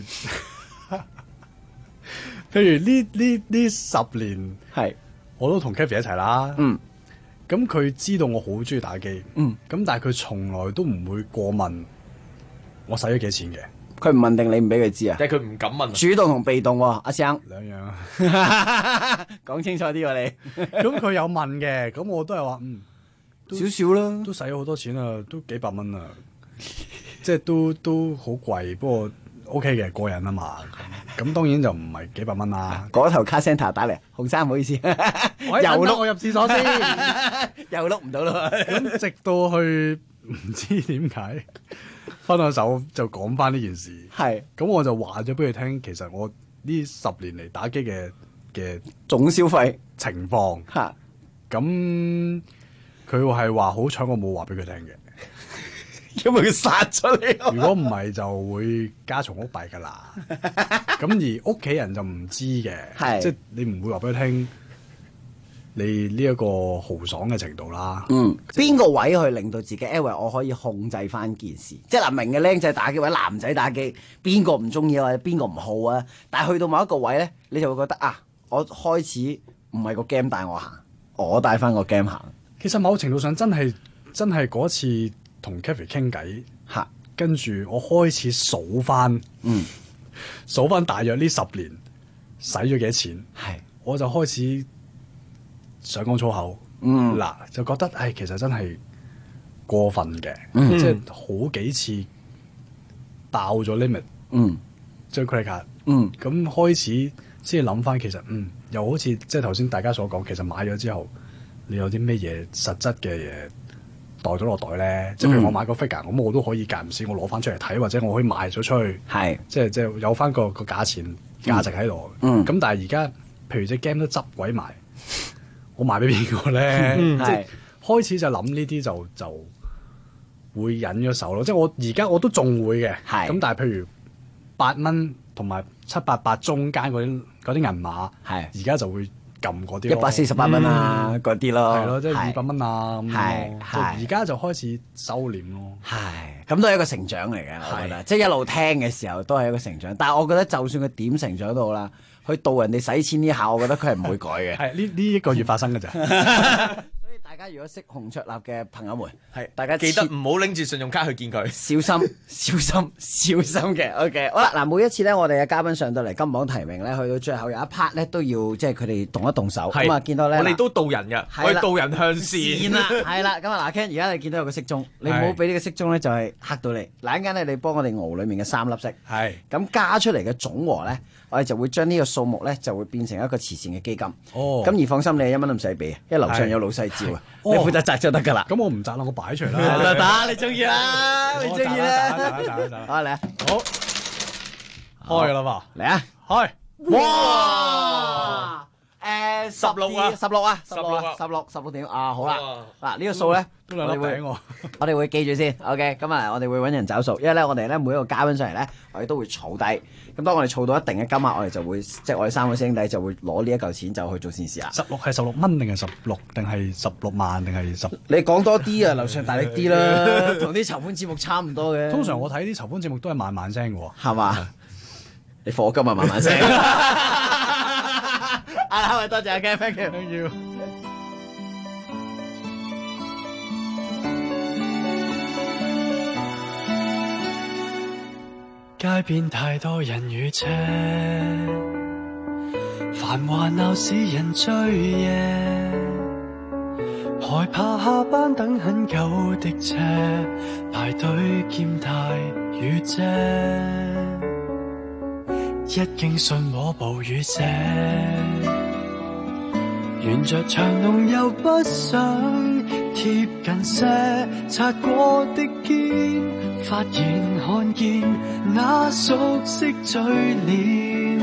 譬如呢10年， 係我都同 Kathy 一齊啦。咁佢知道我好中意打機。咁但係佢從來都唔會過問我使咗幾錢嘅。 佢唔問定你唔俾佢知啊？ 即係佢唔敢問。 主動同被動喎，阿生兩樣。 講清楚啲喎你。 咁佢有問嘅，咁我都係話少少啦， 都使咗好多錢啊，都幾百蚊啊，即係都好貴，不過 OK 嘅，過癮啊嘛。咁當然就唔係幾百蚊啦。 嗰頭卡 centre 打嚟，洪生唔好意思，又碌我入廁所先， 又碌唔到啦。 咁直到去唔知點解分咗手，就講翻呢件事。 係，咁我就話咗俾佢聽，其實我呢10年嚟打機嘅總消費情況。咁佢係話好彩我冇話俾佢聽嘅。 因為佢殺咗你。 如果唔係就會家嘈屋閉噶啦。咁而屋企人就唔知嘅，即係你唔會話俾佢聽你呢一個豪爽嘅程度啦。 邊個位去令到自己因為我可以控制翻件事？即係嗱，明嘅僆仔打機或者男仔打機，邊個唔中意或者邊個唔好啊？但係去到某一個位咧，你就會覺得啊，我開始唔係個 game 帶我行，我帶翻個 game 行。 其實某程度上真係嗰次。同 Kathy 傾偈，跟住我開始數翻，數翻大約呢10年使咗幾多錢，我就開始想講粗口，嗱就覺得，其實真係過分嘅，即係好幾次爆咗 limit，張 credit card，咁開始先至諗翻，其實又好似即係頭先大家所講，其實買咗之後，你有啲咩嘢實質嘅嘢？袋咗落袋咧，即係譬如我買個 figure，咁我都可以間唔時我攞翻出嚟睇，或者我可以賣咗出去，即係有翻個價錢價值喺度。咁但係而家譬如隻 game 都執鬼埋，我賣俾邊個咧？即係開始就諗呢啲就會忍咗手咯。即係我而家我都仲會嘅，咁但係譬如8蚊同埋788中間嗰啲銀碼，而家就會。撳嗰啲 148蚊啊，嗰啲咯， 係咯，即係200蚊啊，咁而家就開始收斂咯。 咁都係一個成長嚟嘅，我覺得，即係一路聽嘅時候都係一個成長。但係我覺得就算佢點成長都好啦，去導人哋使錢呢下，我覺得佢係唔會改嘅。 係呢一個月發生嘅咋。 大家如果識洪卓立嘅朋友們，大家記得唔好拎住信用卡去見佢， 小心嘅。OK， 好啦，嗱，每一次咧，我哋嘅嘉賓上到嚟金榜題名咧，去到最後有一 part 咧，都要即係佢哋動一動手。咁啊，見到咧， 我哋都導人嘅，我哋導人向善啦，係啦。咁啊，嗱 Ken，而家你見到有個骰盅，你唔好俾呢個骰盅咧，就係嚇到你。嗱，一陣間咧，你幫我哋熬裡面嘅3粒骰，咁加出嚟嘅總和咧，我哋就會將呢個數目咧，就會變成一個慈善嘅基金。咁而放心，你1蚊都唔使俾，因為樓上有老細照啊。你負責摘就得噶啦。 咁我唔摘啦，我擺出嚟啦。 打你中意啦，你中意啦。好嚟， 好開啦嘛， 嚟啊， 開！ 哇！16啊，16點啊，好啦。嗱呢個數咧，我哋會記住先。OK， 咁啊，我哋會揾人找數，因為咧我哋咧每一個嘉賓上嚟咧，我哋都會儲低。咁當我哋儲到一定嘅金額，我哋就會即係我哋3個師兄弟就會攞呢一嚿錢就去做善事啦。 16係16蚊定係16定係16萬定係10？ 你講多啲啊，樓上大力啲啦，同啲籌款節目差唔多嘅。 通常我睇啲籌款節目都係慢慢聲嘅喎， 係嘛？你課金啊，慢慢聲。啊，多謝阿 Ken，thank you。 街邊太多人與車，繁華鬧市人醉夜。 害怕下班等很久的車，排隊兼帶雨遮，一經信和暴雨瀉，沿着長龍又不想貼近些，擦過的肩，發現看見那熟悉嘴臉，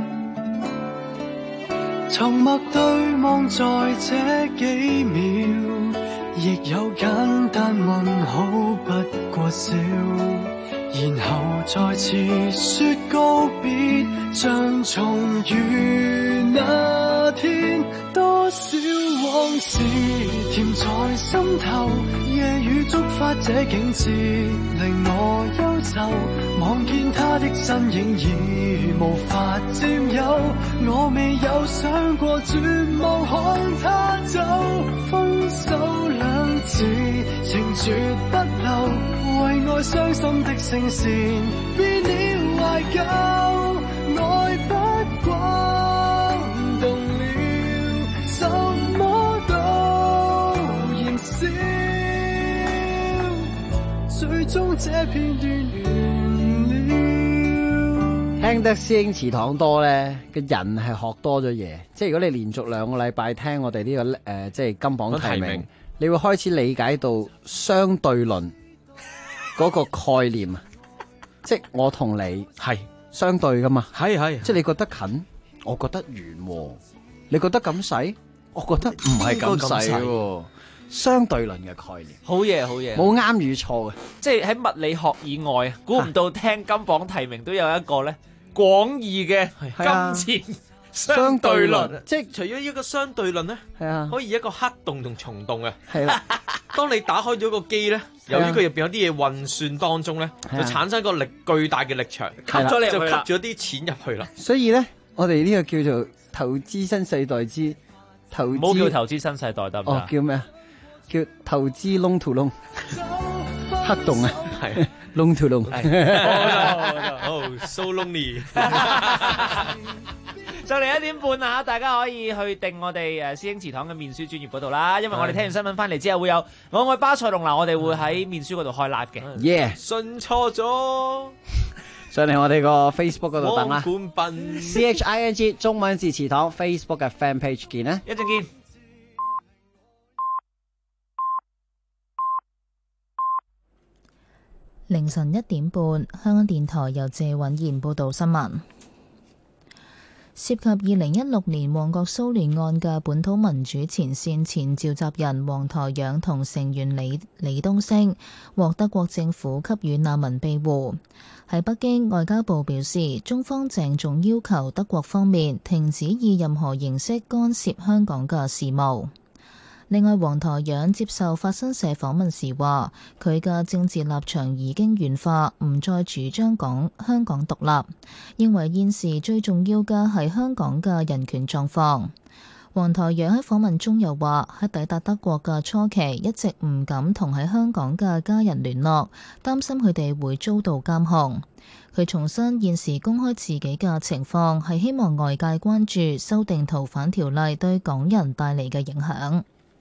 沉默對望在這幾秒，亦有簡單問好不過笑，然後再次說告別，像重遇那天，多少往事甜在心頭，夜雨觸發這景致，令我憂愁，望見他的身影已無法佔有，我未有想過絕望看他走，分手兩字情絕不留，為愛傷心的聲線變了懷舊，愛不慣動了，什麼都燃燒，最終這片段完了。 聽得師兄祠堂多咧，個人係學多咗嘢。即係如果你連續2個禮拜聽我哋呢、這個即係金榜題名，你會開始理解到相對論嗰個概念啊。即係我同你係相對噶嘛，係即係你覺得近，我覺得遠喎。你覺得咁細，我覺得唔係咁細喎。相對論嘅概念， 好嘢好嘢， 冇啱與錯嘅。 即係喺物理學以外，估唔到聽金榜題名都有一個咧廣義嘅金錢相對論。 即係除咗一個相對論咧， 係啊， 可以一個黑洞同蟲洞嘅。 係啦， 當你打開咗個機咧，由於佢入邊有啲嘢運算當中咧，就產生一個巨大嘅力場，吸咗你入去啦，就吸咗啲錢入去啦。 所以咧，我哋呢個叫做投資新世代之投資， 冇叫投資新世代得唔得？ 哦，叫咩啊？叫投資窿to窿，黑洞啊，係窿to窿。 哦，so lonely。 就嚟1點半啦，大家可以去訂我哋師兄祠堂嘅面書專頁嗰度啦。因為我哋聽完新聞翻嚟之後，會有我愛巴塞隆拿，我哋會喺面書嗰度開 live 嘅。 耶！ 信錯咗， 上嚟我哋個 Facebook 嗰度等啦。 光管笨 CHING 中文字祠堂 Facebook 嘅 fan page 見啦， 一陣見。 凌晨1點半，香港電台由謝允賢報道新聞。涉及2016年旺角騷亂案嘅本土民主前線前召集人黃台仰同成員李東升獲德國政府給予難民庇護。喺北京，外交部表示，中方鄭重要求德國方面停止以任何形式干涉香港嘅事務。另外，黃台仰接受法新社訪問時話，佢嘅政治立場已經軟化，唔再主張香港獨立，認為現時最重要嘅係香港嘅人權狀況。黃台仰喺訪問中又話，喺抵達德國嘅初期一直唔敢同喺香港嘅家人聯絡，擔心佢哋會遭到監控。佢重申現時公開自己嘅情況係希望外界關注修訂逃犯條例對港人帶嚟嘅影響。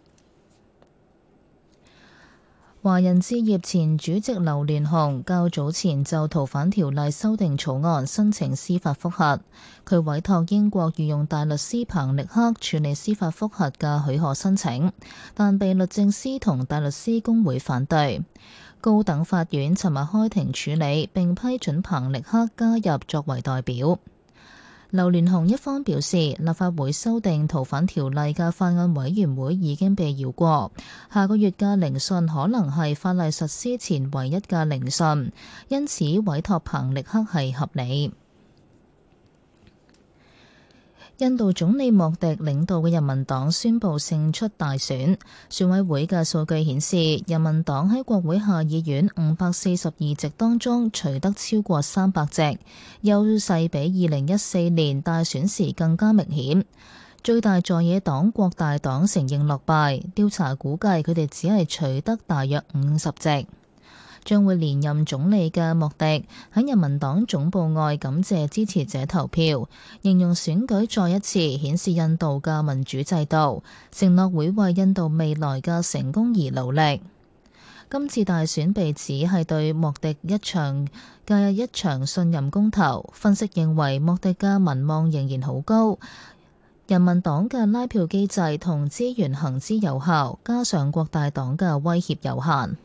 華人置業前主席劉鑾雄較早前就逃犯條例修訂草案申請司法覆核，佢委託英國御用大律師彭力克處理司法覆核嘅許可申請，但被律政司同大律師公會反對。高等法院尋日開庭處理並批准彭力克加入作為代表。劉鑾雄一方表示，立法會修訂逃犯條例嘅法案委員會已經被繞過，下個月嘅聆訊可能係法例實施前唯一嘅聆訊，因此委託彭力克係合理。印度總理莫迪領導嘅人民黨宣布勝出大選，選委會嘅數據顯示，人民黨喺國會下議院542席當中取得超過300席，優勢比2014年大選時更加明顯。最大在野黨國大黨承認落敗，調查估計佢哋只係取得大約50席。 將會連任總理嘅莫迪喺人民黨總部外感謝支持者投票，形容選舉再一次顯示印度嘅民主制度，承諾會為印度未來嘅成功而努力。今次大選被指係對莫迪一場信任公投，分析認為莫迪嘅民望仍然好高，人民黨嘅拉票機制同資源行之有效，加上國大黨嘅威脅有限。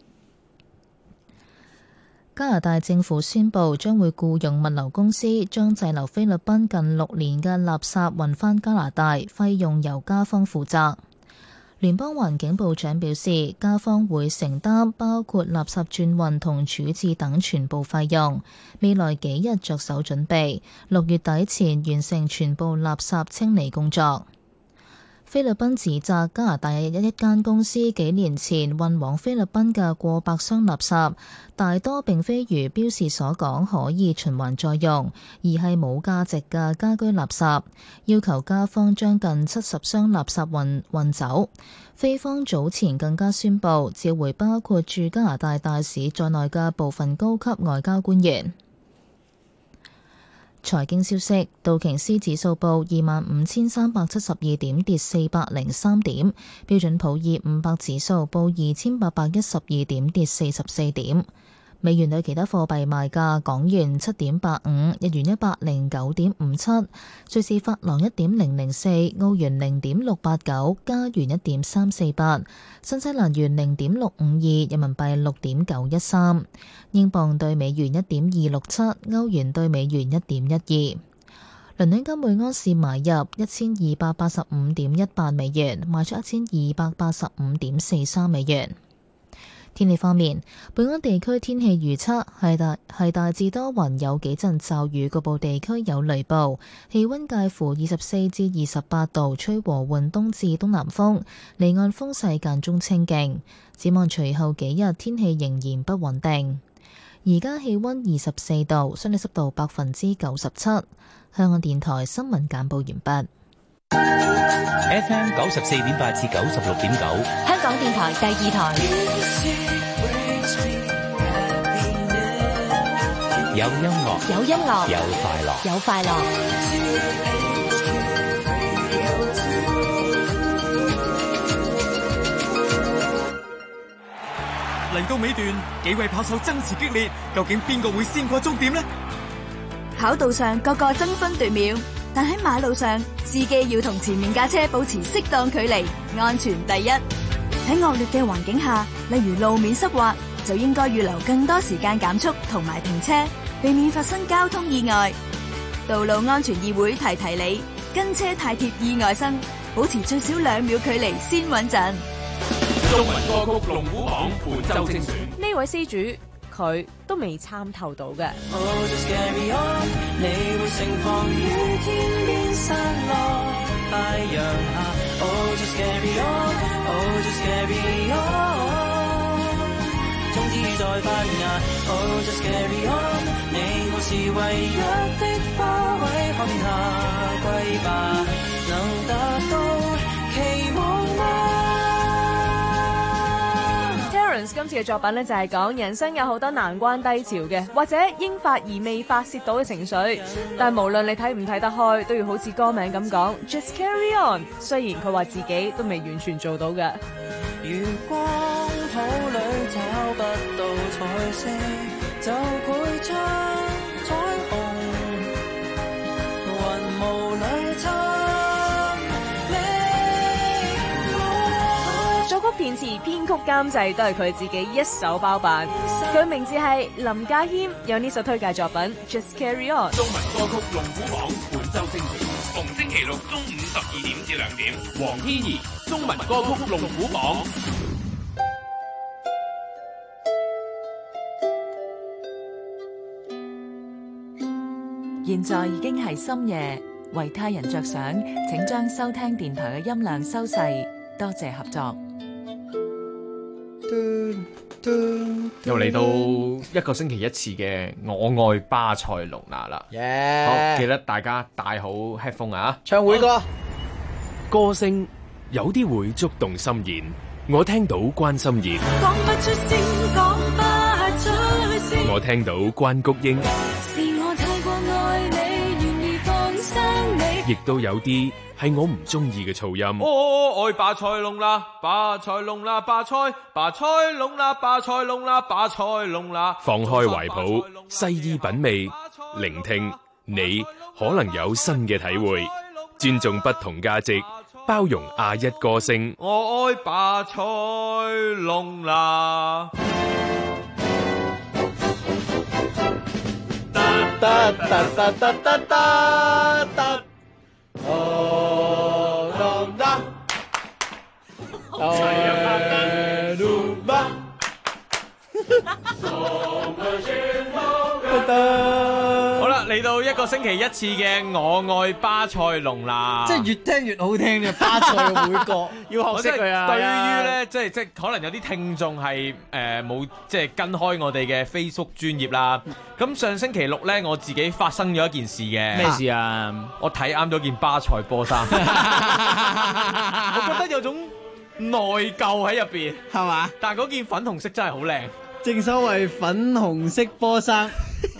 加拿大政府宣布將會僱用物流公司將滯留菲律賓近6年嘅垃圾運返加拿大，費用由加方負責。聯邦環境部長表示，加方會承擔包括垃圾轉運同處置等全部費用，未來幾日着手準備，6月底前完成全部垃圾清理工作。菲律賓指責加拿大一間公司幾年前運往菲律賓嘅過百箱垃圾，大多並非如標示所講可以循環再用，而係冇價值嘅家居垃圾，要求加方將近70箱垃圾運走。菲方早前更加宣布召回包括駐加拿大大使在內嘅部分高級外交官員。財經消息，道瓊斯指數報25,372點，跌403點；標準普爾500指數報2,812點，跌44點。美元對其他貨幣賣價：港元7.85，日元109.57，瑞士法郎1.004，澳元0.689，加元1.348，新西蘭元0.652，人民幣6.913，英鎊對美元1.267，歐元對美元1.12。倫敦金每盎司買入1285.18美元，賣出1285.43美元。天氣方面，本港地區天氣預測係大致多雲，有幾陣驟雨，局部地區有雷暴，氣溫介乎24至28度，吹和緩東至東南風，離岸風勢間中清勁。展望隨後幾日天氣仍然不穩定。而家氣溫24度，相對濕度97%。香港電台新聞簡報完畢。 FM 94.8至96.9， 香港電台第2台。 有音樂， 有音樂， 有快樂， 有快樂。 嚟到尾段，幾位跑手爭持激烈，究竟邊個會先過終點呢？ 跑道上個個爭分奪秒，但喺馬路上，司機要同前面架車保持適當距離，安全第一。喺惡劣嘅環境下，例如路面濕滑，就應該預留更多時間減速同埋停車，避免發生交通意外。道路安全議會提提你，跟車太貼意外生，保持最少2秒距離先穩陣。 中文歌曲龍虎榜本周精選， 呢位施主佢都未參透到嘅。 你會盛放於天邊散落太陽下。Oh just carry on, oh just carry on， 種子在發芽。Oh just carry on， 你我是唯一的花卉，看下歸吧，能達到期望嗎？ 今次嘅作品呢，就係講人生有好多難關低潮嘅，或者應發而未發洩到嘅情緒，但無論你睇唔睇得開，都要好似歌名咁講 Just carry on。 雖然佢話自己都未完全做到嘅。 如光譜裏找不到彩色，就繪出彩虹，雲霧裏作曲、填詞、編曲、監製都係佢自己一手包辦。佢名字係林家謙，有呢首推介作品 Just Carry On。 中文歌曲龍虎榜本周精選，逢星期六中午12點至2點。黃天怡，中文歌曲龍虎榜。 現在已經係深夜，為他人着想，請將收聽電台嘅音量收細，多謝合作。 又嚟到一個星期一次嘅我愛巴塞隆拿啦，好記得大家戴好 headphone 啊！ 唱會歌， 歌聲有啲會觸動心弦，我聽到關心妍。 講不出聲，講不我聽到關菊英， 是我太過愛你，願意放生你。 亦都有啲係我唔中意嘅噪音。 我愛巴塞隆啦，巴塞隆啦，巴塞隆啦，巴塞隆啦，巴塞隆啦。 放開懷抱，細意品味，聆聽，你可能有新嘅體會。尊重不同價值，包容亞一歌聲。 我愛巴塞隆啦。 得得得得得得得，哦噠噠， 好啦，嚟到一個星期一次嘅我愛巴塞隆啦， 即係越聽越好聽嘅巴塞嘅會歌， 要學識佢啊！對於咧，即係可能有啲聽眾係冇即係跟開我哋嘅 Facebook 專頁啦。咁上星期六咧，我自己發生咗一件事嘅。 咩事啊？ 我睇啱咗件巴塞波衫，我覺得有種內疚喺入邊， 係嘛？ 但係嗰件粉紅色真係好靚。 正所謂粉紅色波衫，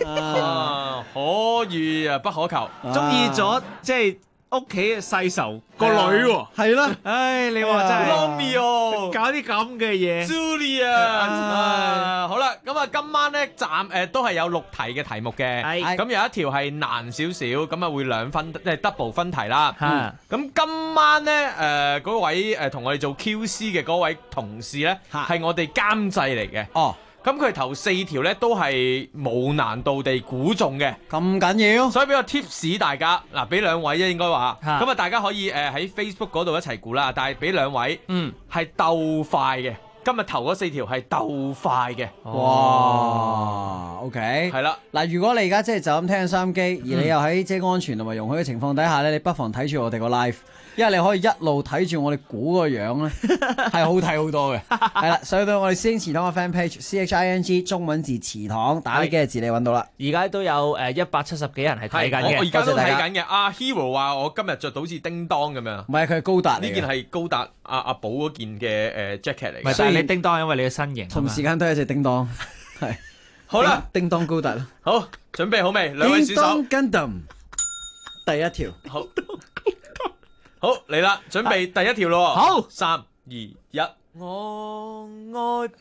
可遇不可求， 中意咗即係屋企嘅世仇個女喎， 係啦， 唉，你話真係 Romeo 搞啲咁嘅嘢 ，Julia，好啦，咁啊今晚咧都係有6題嘅題目嘅，咁有一條係難少少，咁啊會2分即係 double 分題啦。咁今晚咧嗰位同我哋做 QC 嘅嗰位同事咧係我哋監製嚟嘅。哦。咁佢頭4條咧都係冇難度地估中嘅， 咁緊要， 所以俾個 tips 大家，嗱俾2位啫應該話，咁啊大家可以喺 Facebook 嗰度一齊估啦，但係俾2位，係鬥快嘅，今日頭嗰4條係鬥快嘅， 哇 ，OK，係啦， 嗱如果你而家即係就咁聽緊收音機，而你又喺即係安全同埋容許嘅情況底下咧，你不妨睇住我哋個 live。因為你可以一路睇住我哋估個樣咧，係好睇好多嘅。係啦，上到我哋師兄祠堂嘅 fan page CHING 中文字祠堂，打呢幾個字你揾到啦。 而家都有170幾人係睇緊嘅， 我而家都睇緊嘅。阿 Hero 話我今日着到好似叮當咁樣， 唔係佢係高達嚟嘅， 呢件係高達阿寶嗰件嘅jacket 嚟嘅。 唔係，但係你叮當因為你嘅身形， 同時間都係一隻叮當。係好啦， 叮當高達啦。 好，準備好未？2位選手。 Gundam 第一條。 好嚟啦，準備第一條咯。 好 ，3、2、1。我愛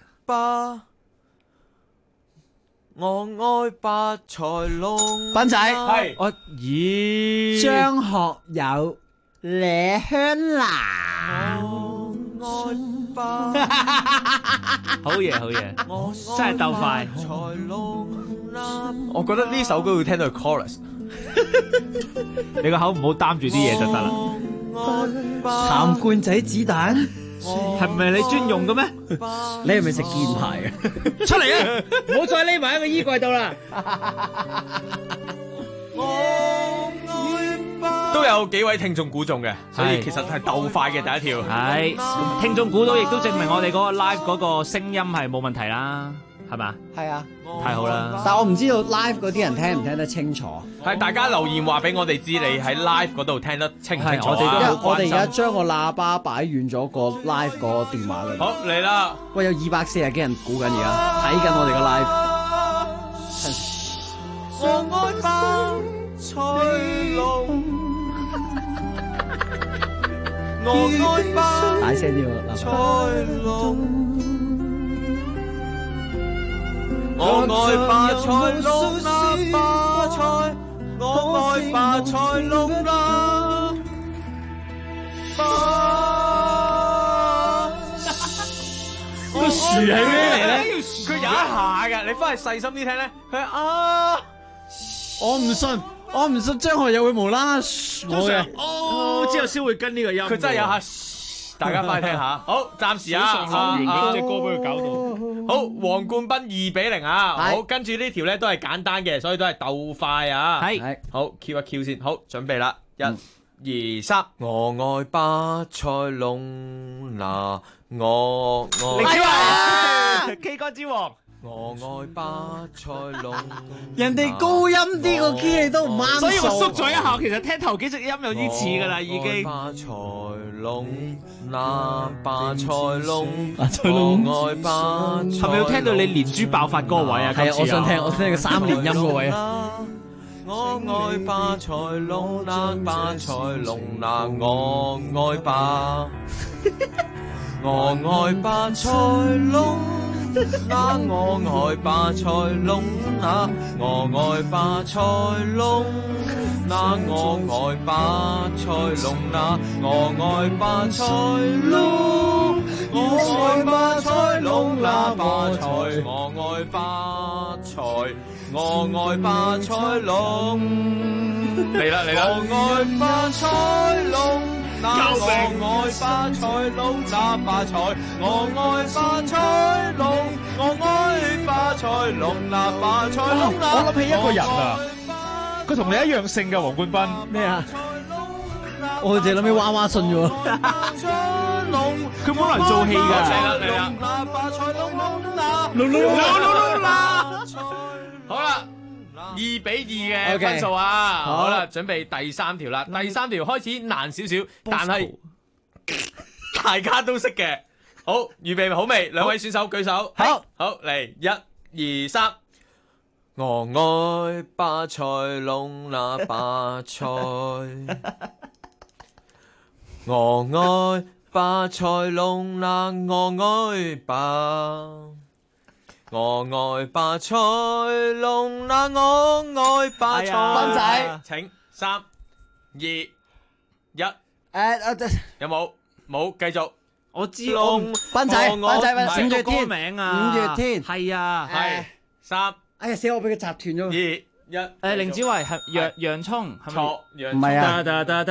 巴塞隆。 斌仔係我咦？ 張學友李香蘭。 我愛巴。 好嘢好嘢，真係鬥快。 我覺得呢首歌會聽到 chorus。 你個口唔好擔住啲嘢就得啦。 鹹罐仔子彈係咪你專用嘅咩？ 你係咪食箭牌嘅？ 出嚟啊！唔好再匿埋喺個衣櫃度啦。 都有幾位聽眾估中嘅，所以其實係鬥快嘅第一條。 係聽眾估到，亦都證明我哋嗰個 live 嗰個聲音係冇問題啦，係嘛？ 係啊， 太好啦！ 但係我唔知道 live 嗰啲人聽唔聽得清楚。 係大家留言話俾我哋知，你喺 live 嗰度聽得清唔清楚？ 我哋而家將個喇叭擺遠咗個 live 嗰個電話嗰度。 好嚟啦！ 喂，有240幾人估緊而家，睇緊我哋個 live。 我愛巴塞隆，我愛巴大聲啲喎， 塞隆。我愛巴塞隆啦，巴塞，我愛巴塞隆啦，個樹係咩嚟咧？佢有一下㗎，你翻去細心啲聽咧，佢啊， 我唔信張學友會無啦啦我嘅， 之後先會跟呢個音， 佢真係有下。大家翻去聽下，好，暫時啊， 完咗隻歌俾佢搞到。 好，黃冠斌2-0啊，好，跟住呢條咧都係簡單嘅，所以都係鬥快啊。 係， 好 ，Q 一 Q 先，好，準備啦，1、2、3，我愛巴塞隆拿，我愛。 凌子華，K 歌之王。 我愛巴塞隆， 人哋高音啲個 key 你都唔啱數， 所以我縮咗一下，其實聽頭幾隻音有啲似㗎啦，已經。 巴塞隆，那巴塞隆，我愛巴塞隆， 係咪要聽到你連珠爆發嗰個位啊？ 係啊，我想聽個3連音個位。 我愛巴塞隆，那巴塞隆，那我愛巴，我愛巴塞隆。那我愛巴塞隆，那我愛巴塞隆，那我愛巴塞隆，那我愛巴塞隆，我愛巴塞隆，那巴塞，我愛巴塞，我愛巴塞隆，嚟啦嚟啦，我愛巴塞隆。我愛巴塞隆，那巴塞，我愛巴塞隆，我愛巴塞隆，那巴塞隆。 我諗起一個人啊，佢同你一樣姓嘅黃冠斌。 咩啊？我淨係諗起娃娃信啫喎。 佢本來做戲㗎。 嚟啦！好啦。2-2嘅分數啊！好啦，準備第3條啦。第3條開始難少少，但係大家都識嘅。好，預備好未？兩位選手舉手。好，嚟1、2、3。我愛巴塞隆那巴塞，我愛巴塞隆那我愛巴。我愛巴塞隆，那我愛巴塞。斌仔，請3、2、1。有冇？冇，繼續。 我知。 斌仔， 五月天名啊！ 5月天係啊， 係3。 哎呀，死我俾佢集斷咗。 2、1。 凌子維係洋葱，係咪？ 錯，洋葱。 唔係啊。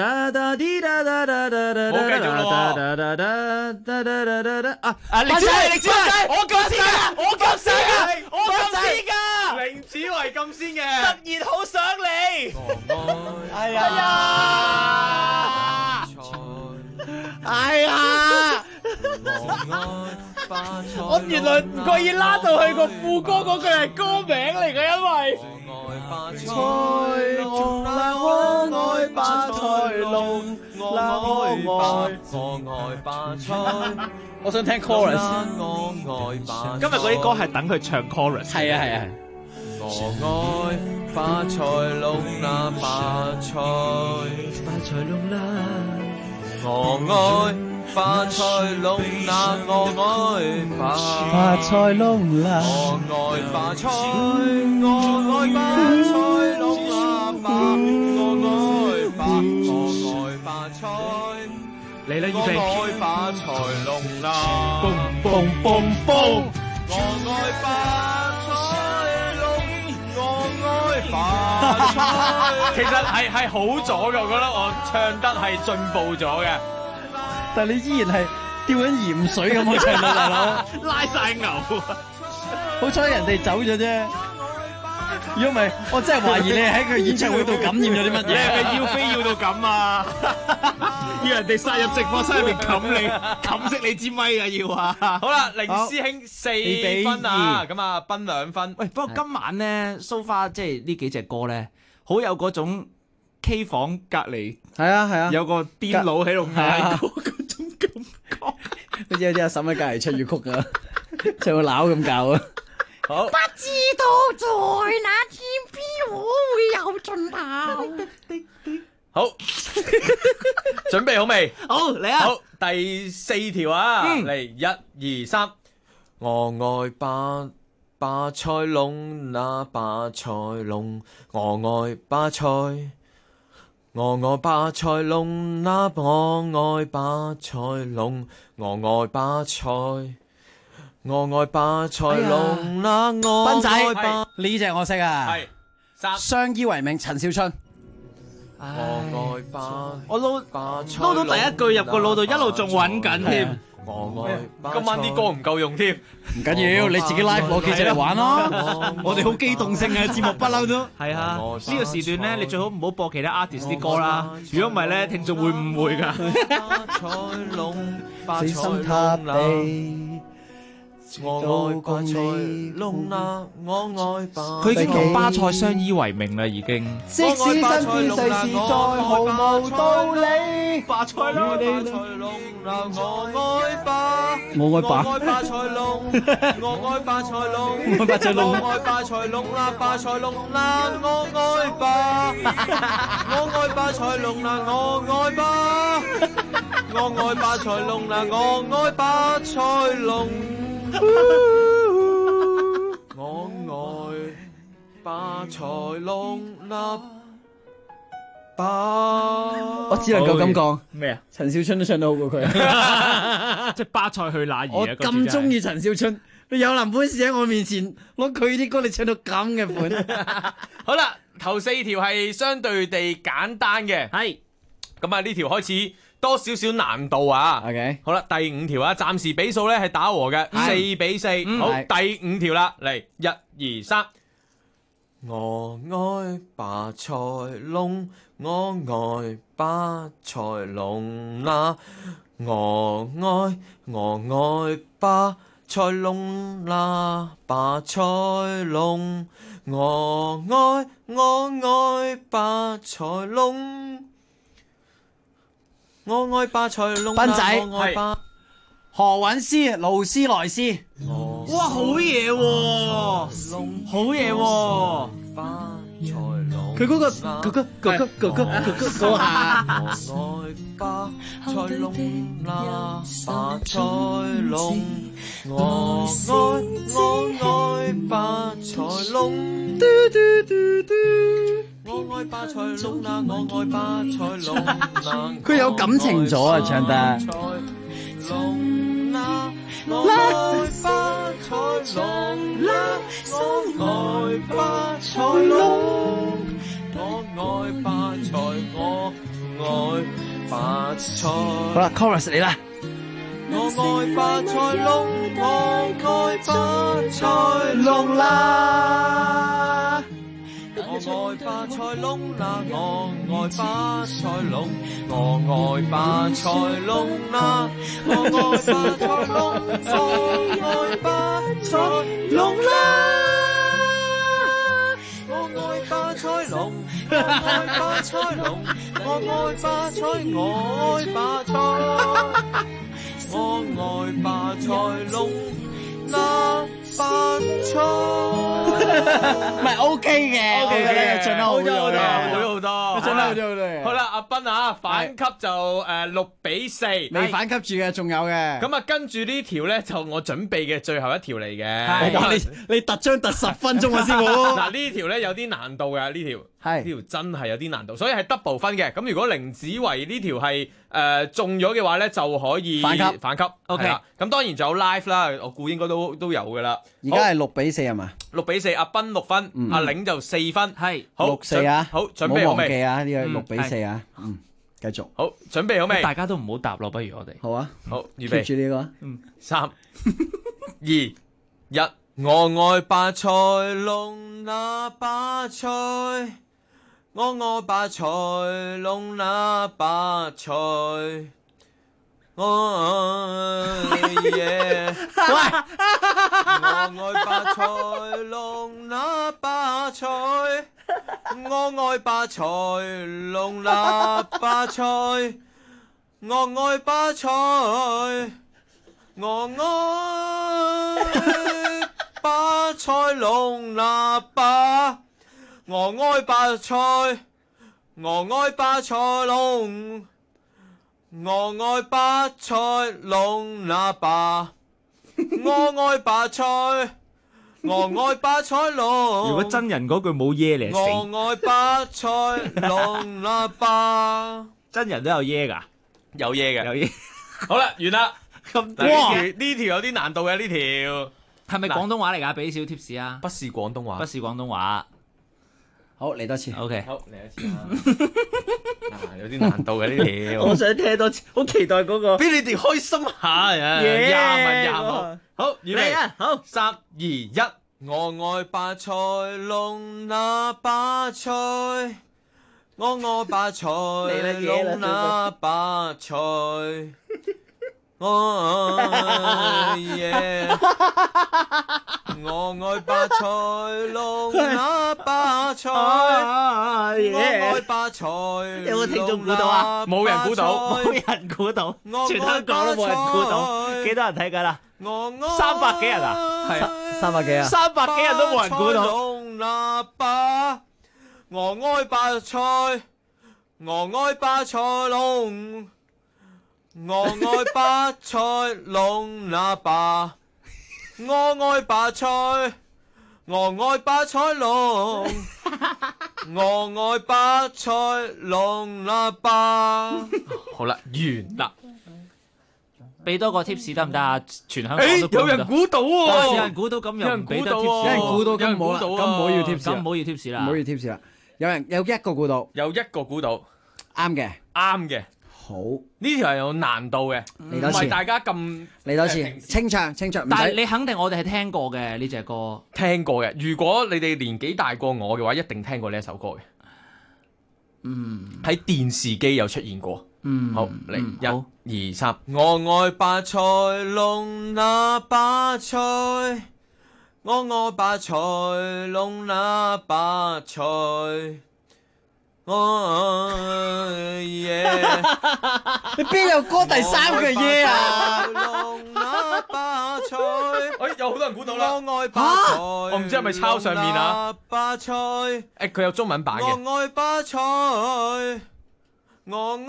凌子維，我咁先㗎，我咁先㗎， 凌子維咁先嘅， 突然好想你。 哎呀！ 我原來唔覺意拉到去個副歌嗰句係歌名嚟嘅，因為巴塞隆，那我愛巴塞隆，我愛巴塞。 我想聽 chorus。 今日嗰啲歌係等佢唱 chorus。 係啊係啊。 我愛巴塞隆，那巴塞， 巴塞隆啦。 我愛巴塞隆，那我愛巴塞隆啦。 我愛巴塞，我愛巴塞隆啦巴，我愛巴塞。 嚟啦，預備。 我愛巴塞隆啦， 嘣嘣嘣嘣。 我愛巴塞隆，我愛巴塞。其實係好咗嘅，我覺得我唱得係進步咗嘅。 但係你依然係吊緊鹽水咁去唱到大佬， 拉晒牛。 好彩人哋走咗啫。如果唔係，我真係懷疑你喺佢演唱會度感染咗啲乜嘢。 你係咪要飛要到咁啊？要人哋殺入直播室入面冚你，冚熄你支咪啊！要啊！ 好啦，凌師兄4分啊，咁啊，斌2分。 喂，不過今晚咧，so far即係呢幾隻歌咧，好有嗰種 K 房隔離係啊， 有個癲佬喺度嗌歌嗰種感覺， 好似有啲阿嬸喺隔離出粵曲啊，唱個鬧咁教啊！ 好， 不知道在那天邊我會有盡頭。 好，準備好未？ 好，嚟啊！ 好，第4條啊，嚟1、2、3。我愛巴塞隆，那巴塞隆，我愛巴塞。我愛巴塞隆，那我愛巴塞隆，我愛巴塞。我愛巴塞隆，那我斌仔愛巴。 呢隻我識啊， 係3。 相依為命，陳小春。 我愛巴， 我撈到第一句入個腦度，一路仲揾緊添。 我愛今晚啲歌唔夠用添， 唔緊要，你自己 live 攞記者嚟玩咯。我哋好機動性嘅節目不嬲都。 係啊，呢個時段咧，你最好唔好播其他 artist 啲歌啦。如果唔係咧，聽眾會誤會㗎。 死心塌地， 我愛巴塞隆拿，我愛巴。 佢已經同巴塞相依為命啦，已經。 即使身邊世事再毫無道理， 巴塞隆拿， 我愛巴， 我愛巴， 我愛巴塞隆，我愛巴塞隆， 我愛巴塞隆， 我愛巴塞隆拿，巴塞隆拿，我愛巴，我愛巴塞隆拿，我愛巴，我愛巴塞隆拿，我愛巴塞隆。我愛巴塞隆拿巴， 我只能夠咁講咩啊？ 陳小春都唱得好過佢， 即係巴塞去哪兒啊？ 我咁中意陳小春，你有林本事喺我面前攞佢啲歌，你唱到咁嘅款。 好啦，頭4條係相對地簡單嘅， 係咁啊呢條開始多少少難度啊。 OK， 好啦，第5條啊，暫時比數咧係打和嘅，4-4。好，第5條啦，嚟1、2、3。我愛巴塞隆，我愛巴塞隆拿，我愛巴塞隆拿，巴塞隆，我愛巴塞隆，我愛巴塞隆， 斌仔我愛巴。 何韻詩、勞斯萊斯， 哇，好嘢喎，好嘢喎！ 佢嗰個下， 我愛巴塞隆拿，巴塞隆，我愛巴塞隆，我愛巴塞隆拿，我愛巴塞隆拿， 佢有感情咗啊，唱得。 我愛巴塞隆拿，我愛巴塞隆，我愛巴塞，我愛巴塞。 好啦 ，chorus 嚟啦。 我愛巴塞隆，我愛巴塞隆啦。我愛巴塞隆拿，我愛巴塞隆，我愛巴塞隆拿，我愛巴塞隆，我愛巴塞隆啦。我愛巴塞隆，我愛巴塞隆，我愛巴塞，我愛巴塞，我愛巴塞隆拿巴塞。 唔係 OK 嘅，OK 嘅，唱得好咗好多， 好多， 唱得好咗好多。 好啦，阿斌啊，反級就6-4， 未反級住嘅，仲有嘅。 咁啊，跟住呢條咧就我準備嘅最後一條嚟嘅。 哇，你特張特10分鐘啊，師傅。 嗱呢條咧有啲難度嘅，呢條真係有啲難度，所以係 double 分嘅。咁如果凌子維呢條係中咗嘅話咧，就可以反級。OK，咁當然就有 live 啦，我估應該都有㗎啦。 而家係6-4係嘛 ？6-4，阿斌6分，阿玲就4分。係，好 6-4啊！ 好，準備好未？ 唔好忘記啊！呢個6-4啊！繼續。 好，準備好未？ 大家都唔好答咯，不如我哋。 好啊， 好，預備。 住呢個。 3、2、1，我愛巴塞隆拿巴塞，我愛巴塞隆拿巴塞。我愛巴塞隆拿巴塞，我愛巴塞隆拿巴塞，我愛巴塞，我愛巴塞隆拿巴，我愛巴塞，我愛巴塞隆。我愛巴塞隆拿巴，我愛巴塞，我愛巴塞隆。 如果真人嗰句冇耶嚟死。 我愛巴塞隆拿巴， 真人都有耶㗎， 有耶嘅， 有耶。 好啦，完啦。 哇！ 呢條有啲難度嘅呢條， 係咪廣東話嚟㗎？俾少 tips 啊！ 不是廣東話， 不是廣東話。 好，嚟多次。 OK，好，嚟一次啊！有啲難度嘅呢條， 我想聽多次，好期待嗰個。 俾你哋開心下，20問。好，預備啊！好，3、2、1，我愛巴塞隆拿巴塞，我愛巴塞隆拿巴塞， 我愛巴塞隆那巴塞，我愛巴塞。 有冇聽眾估到啊？ 冇人估到， 冇人估到，全香港都冇人估到。幾多人睇緊啦？300幾人啊？ 係啊 ，300幾啊 ？300幾人都冇人估到。 我愛巴塞，我愛巴塞隆。我愛巴塞隆那巴，我愛巴塞，我愛巴塞隆，我愛巴塞隆那巴。好啦，完啦。 俾多個 tips 得唔得啊？全香港都有人估到喎， 有人估到咁又唔俾得 tips， 有人估到咁冇啦，咁唔好要 tips 啦， 咁唔好要 tips 啦， 唔好要 tips 啦。有一個估到， 有一個估到， 啱嘅， 啱嘅。 好， 呢條係有難度嘅，唔係大家咁嚟多次，清唱。 但係你肯定我哋係聽過嘅呢隻歌， 聽過嘅。如果你哋年紀大過我嘅話，一定聽過呢一首歌嘅。喺電視機有出現過。好嚟，1、2、3。我愛巴塞隆那巴塞，我愛巴塞隆那巴塞。 你邊有歌第3句耶啊？ 有好多人估到啦！我唔知係咪抄上面啊？佢有中文版嘅。我愛巴塞，我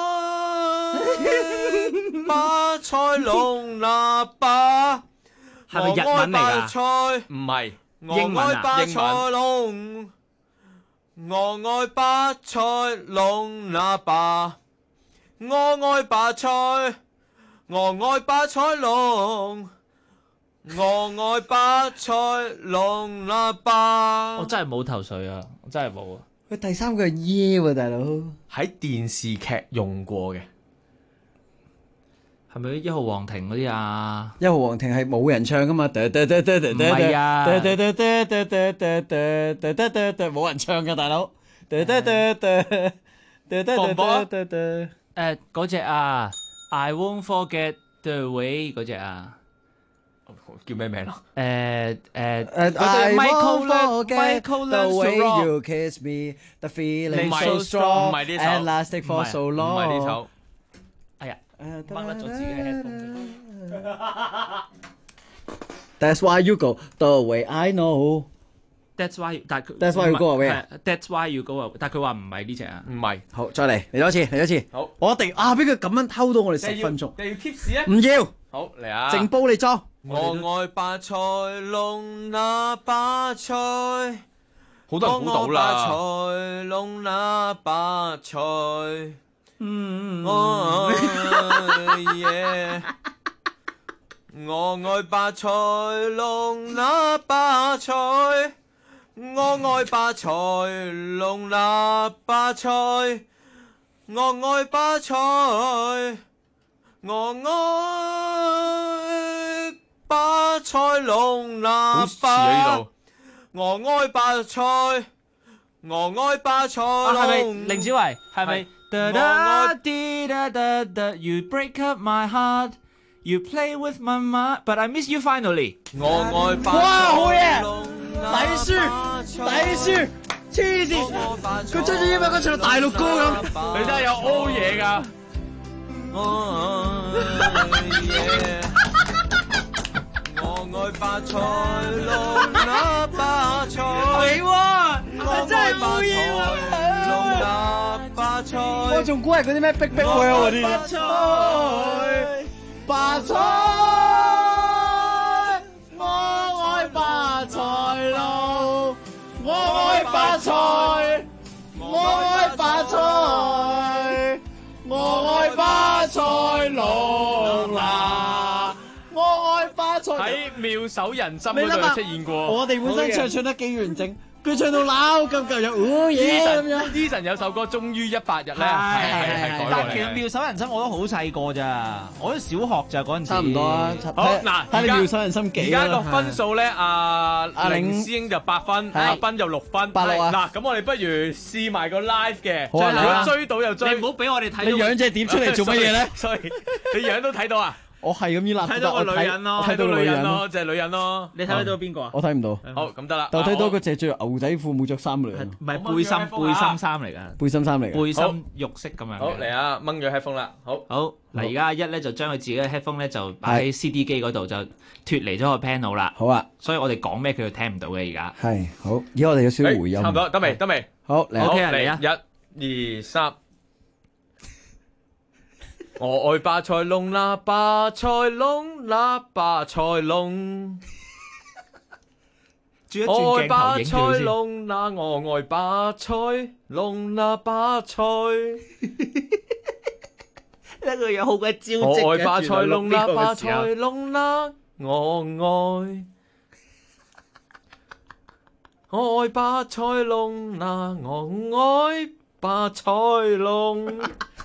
愛巴塞隆那巴， 係咪日文嚟㗎？ 唔係， 英文啊，英文。 我愛巴塞隆那巴，我愛巴塞，我愛巴塞隆，我愛巴塞隆那巴。 我真係冇頭緒啊！我真係冇啊！ 佢第3句係耶喎，大佬。 喺電視劇用過嘅， 係咪1號皇庭嗰啲啊 ？1號皇庭係冇人唱噶嘛？唔係啊， 冇人唱噶大佬。 播唔播啊？ 嗰隻啊 ，I won't forget the way 嗰隻啊， 叫咩名咯 ？Michael the way you kiss me, the feeling so strong and lasting for so long。 唔係呢首。 哎呀，掹甩咗自己嘅 headphone。 That's why you go the way I know。 That's why， 但係 That's why you go away。That's why you go away，但係佢話唔係呢隻啊。 唔係。 好，再嚟多次。 好， 我一定俾佢咁樣偷到我哋10分鐘。 你要 tips 啊？ 唔要。 好嚟啊！ 淨煲你裝。 我愛巴塞隆那巴塞，好多人估到啦。巴塞隆那巴塞，我愛巴塞隆那巴塞，我愛巴塞隆那巴塞，我愛巴塞，我愛巴塞隆那巴，我愛巴塞，我愛巴塞隆。 係咪凌子維？係咪？You break up my heart, you play with my mind, but I miss you finally。 我愛巴塞。 哇，好嘢！抵輸，黐線！佢追住英文歌唱到大陸歌咁， 你真係有 O 嘢㗎。我愛巴塞隆那巴塞， 係喎，真係冇嘢喎。我仲估係嗰啲咩 Big Big World 嗰啲。巴塞，我愛巴塞路，我愛巴塞，我愛巴塞，我愛巴塞隆那。 喺妙手仁心嗰度出現過。 我哋本身唱得幾完整，佢唱到撈咁嚿又嘢咁樣。 Eason 有首歌終於100日咧，係改過嚟。 但其實妙手仁心我都好細個咋，我都小學咋嗰陣時。 差唔多啊。 好嗱， 睇你妙手仁心幾？ 而家個分數咧，阿凌師兄就8分，阿斌就6分。 86啊！ 嗱，咁我哋不如試埋個 live 嘅， 如果追到又追。 你唔好俾我哋睇到。 你養隻碟出嚟做乜嘢咧？ 所以你樣都睇到啊！ 我係咁依立， 睇到個女人咯，睇到女人咯，就係女人咯。 你睇到邊個啊？ 我睇唔到。 好，咁得啦。 但我睇到個隻着牛仔褲冇着衫嘅女人。 唔係背心衫嚟㗎。 背心衫嚟㗎。 背心肉色咁樣。 好嚟啊，掹咗 headphone 啦。好。 嗱，而家阿一咧就將佢自己嘅 headphone 咧就擺喺 CD 機嗰度，就脫離咗個 panel 啦。 好啊。 所以我哋講咩佢聽唔到嘅而家。 係好，而家我哋有少少回音。 差唔多，得未？得未？ 好嚟 ，OK 嚟啊！ 1、2、3。我愛巴塞隆拿，巴塞隆拿，巴塞隆。我愛巴塞隆拿，我愛巴塞隆拿，巴塞。 呢個嘢好鬼招積嘅。 我愛巴塞隆拿，巴塞隆拿，我愛。我愛巴塞隆拿，我愛巴塞隆。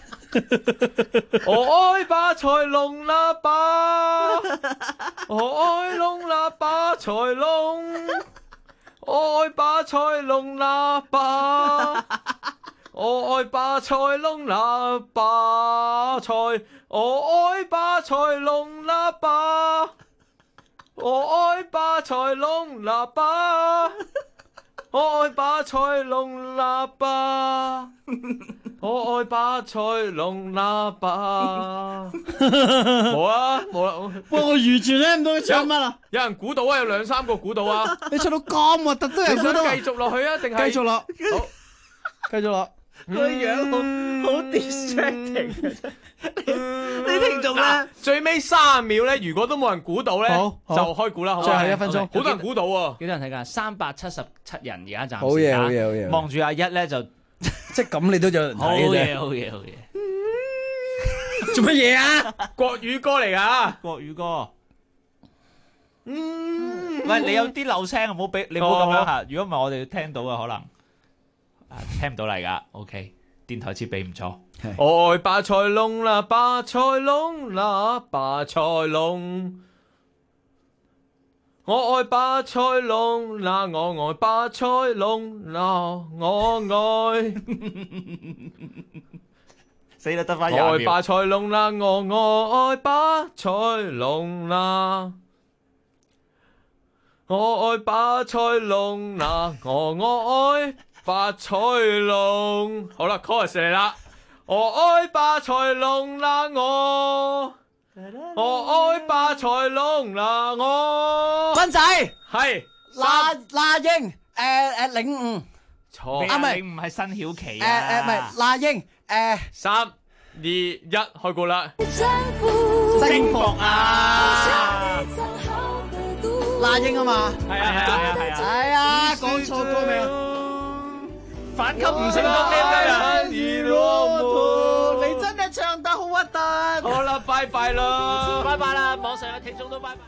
我愛巴塞隆拿巴，我愛隆拿巴塞隆，我愛巴塞隆拿巴，我愛巴塞隆拿巴塞，我愛巴塞隆拿巴，我愛巴塞隆拿巴，我愛巴塞隆拿巴。我愛巴塞隆拿巴，冇啊冇啦， 喂，我完全聽唔到佢唱乜啊！ 有人估到啊，有2、3個估到啊！ 你唱到咁核突都有人估到， 繼續落去啊？定係繼續落？好，繼續落。 個樣好 distracting 你聽眾咧， 最尾30秒咧，如果都冇人估到咧，就開估啦。好， 最後1分鐘， 好多人估到喎。 幾多人睇㗎？377人而家暫時。 好嘢，好嘢，好嘢。 望住阿一咧就。 即係咁，你都有人睇嘅啫。 好嘢，好嘢。 做乜嘢啊？ 國語歌嚟㗎， 國語歌。喂，你有啲漏聲，唔好俾你唔好咁樣嚇。如果唔係，我哋聽到嘅可能聽唔到嚟㗎。OK，電台設備唔錯。 我愛巴塞隆拿，巴塞隆拿，巴塞隆。我愛巴塞隆拿，我愛巴塞隆拿，我愛。 死啦，得返20 秒。 我愛巴塞隆拿，我愛巴塞隆拿。我愛巴塞隆拿，我愛巴塞隆。好啦 ，chorus 嚟啦。我愛巴塞隆拿，我愛巴塞隆拿，我斌仔係那英領悟錯啊，唔係領悟係新曉琪啊， 唔係那英 3、2、1開估啦， 征服啊，那英啊嘛，係啊，講錯歌名， 反級唔成功咩？ 你真係唱得好核突。 好啦，拜拜啦， 拜拜啦，網上嘅聽眾都拜拜。